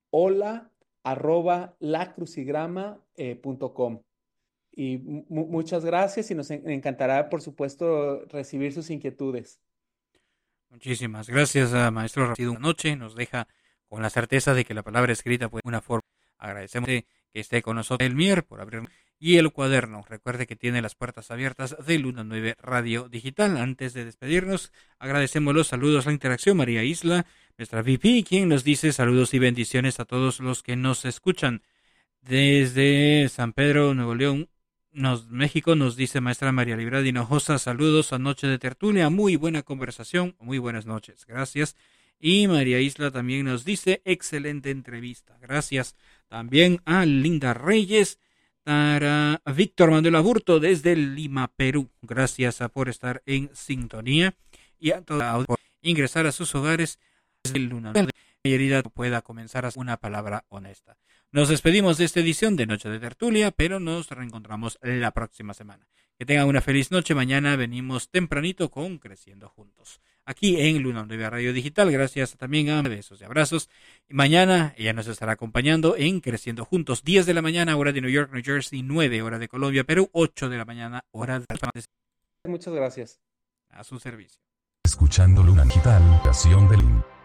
hola@lacrucigrama.com. Y muchas gracias y nos encantará, por supuesto, recibir sus inquietudes. Muchísimas gracias, maestro. Ha sido una noche, nos deja con la certeza de que la palabra escrita puede ser una forma. Agradecemos que esté con nosotros el Mier por abrirnos y el cuaderno. Recuerde que tiene las puertas abiertas de Luna 9 Radio Digital. Antes de despedirnos, agradecemos los saludos, la interacción. María Isla, nuestra VP, quien nos dice saludos y bendiciones a todos los que nos escuchan. Desde San Pedro, Nuevo León, México, nos dice maestra María Librada Hinojosa, saludos a Noche de Tertulia, muy buena conversación, muy buenas noches, gracias. Y María Isla también nos dice, excelente entrevista, gracias. También a Linda Reyes, para Víctor Manuel Aburto desde Lima, Perú, gracias por estar en sintonía y a todos por ingresar a sus hogares desde el Luna. herida pueda comenzar a hacer una palabra honesta. Nos despedimos de esta edición de Noche de Tertulia, pero nos reencontramos la próxima semana. Que tengan una feliz noche. Mañana venimos tempranito con Creciendo Juntos. Aquí en Luna Nueva Radio Digital. Gracias también a besos y abrazos. Y mañana ella nos estará acompañando en Creciendo Juntos. 10 de la mañana, hora de New York, New Jersey. 9, hora de Colombia, Perú. 8 de la mañana, hora de... Muchas gracias. A su servicio. Escuchando Luna Digital, estación de Link.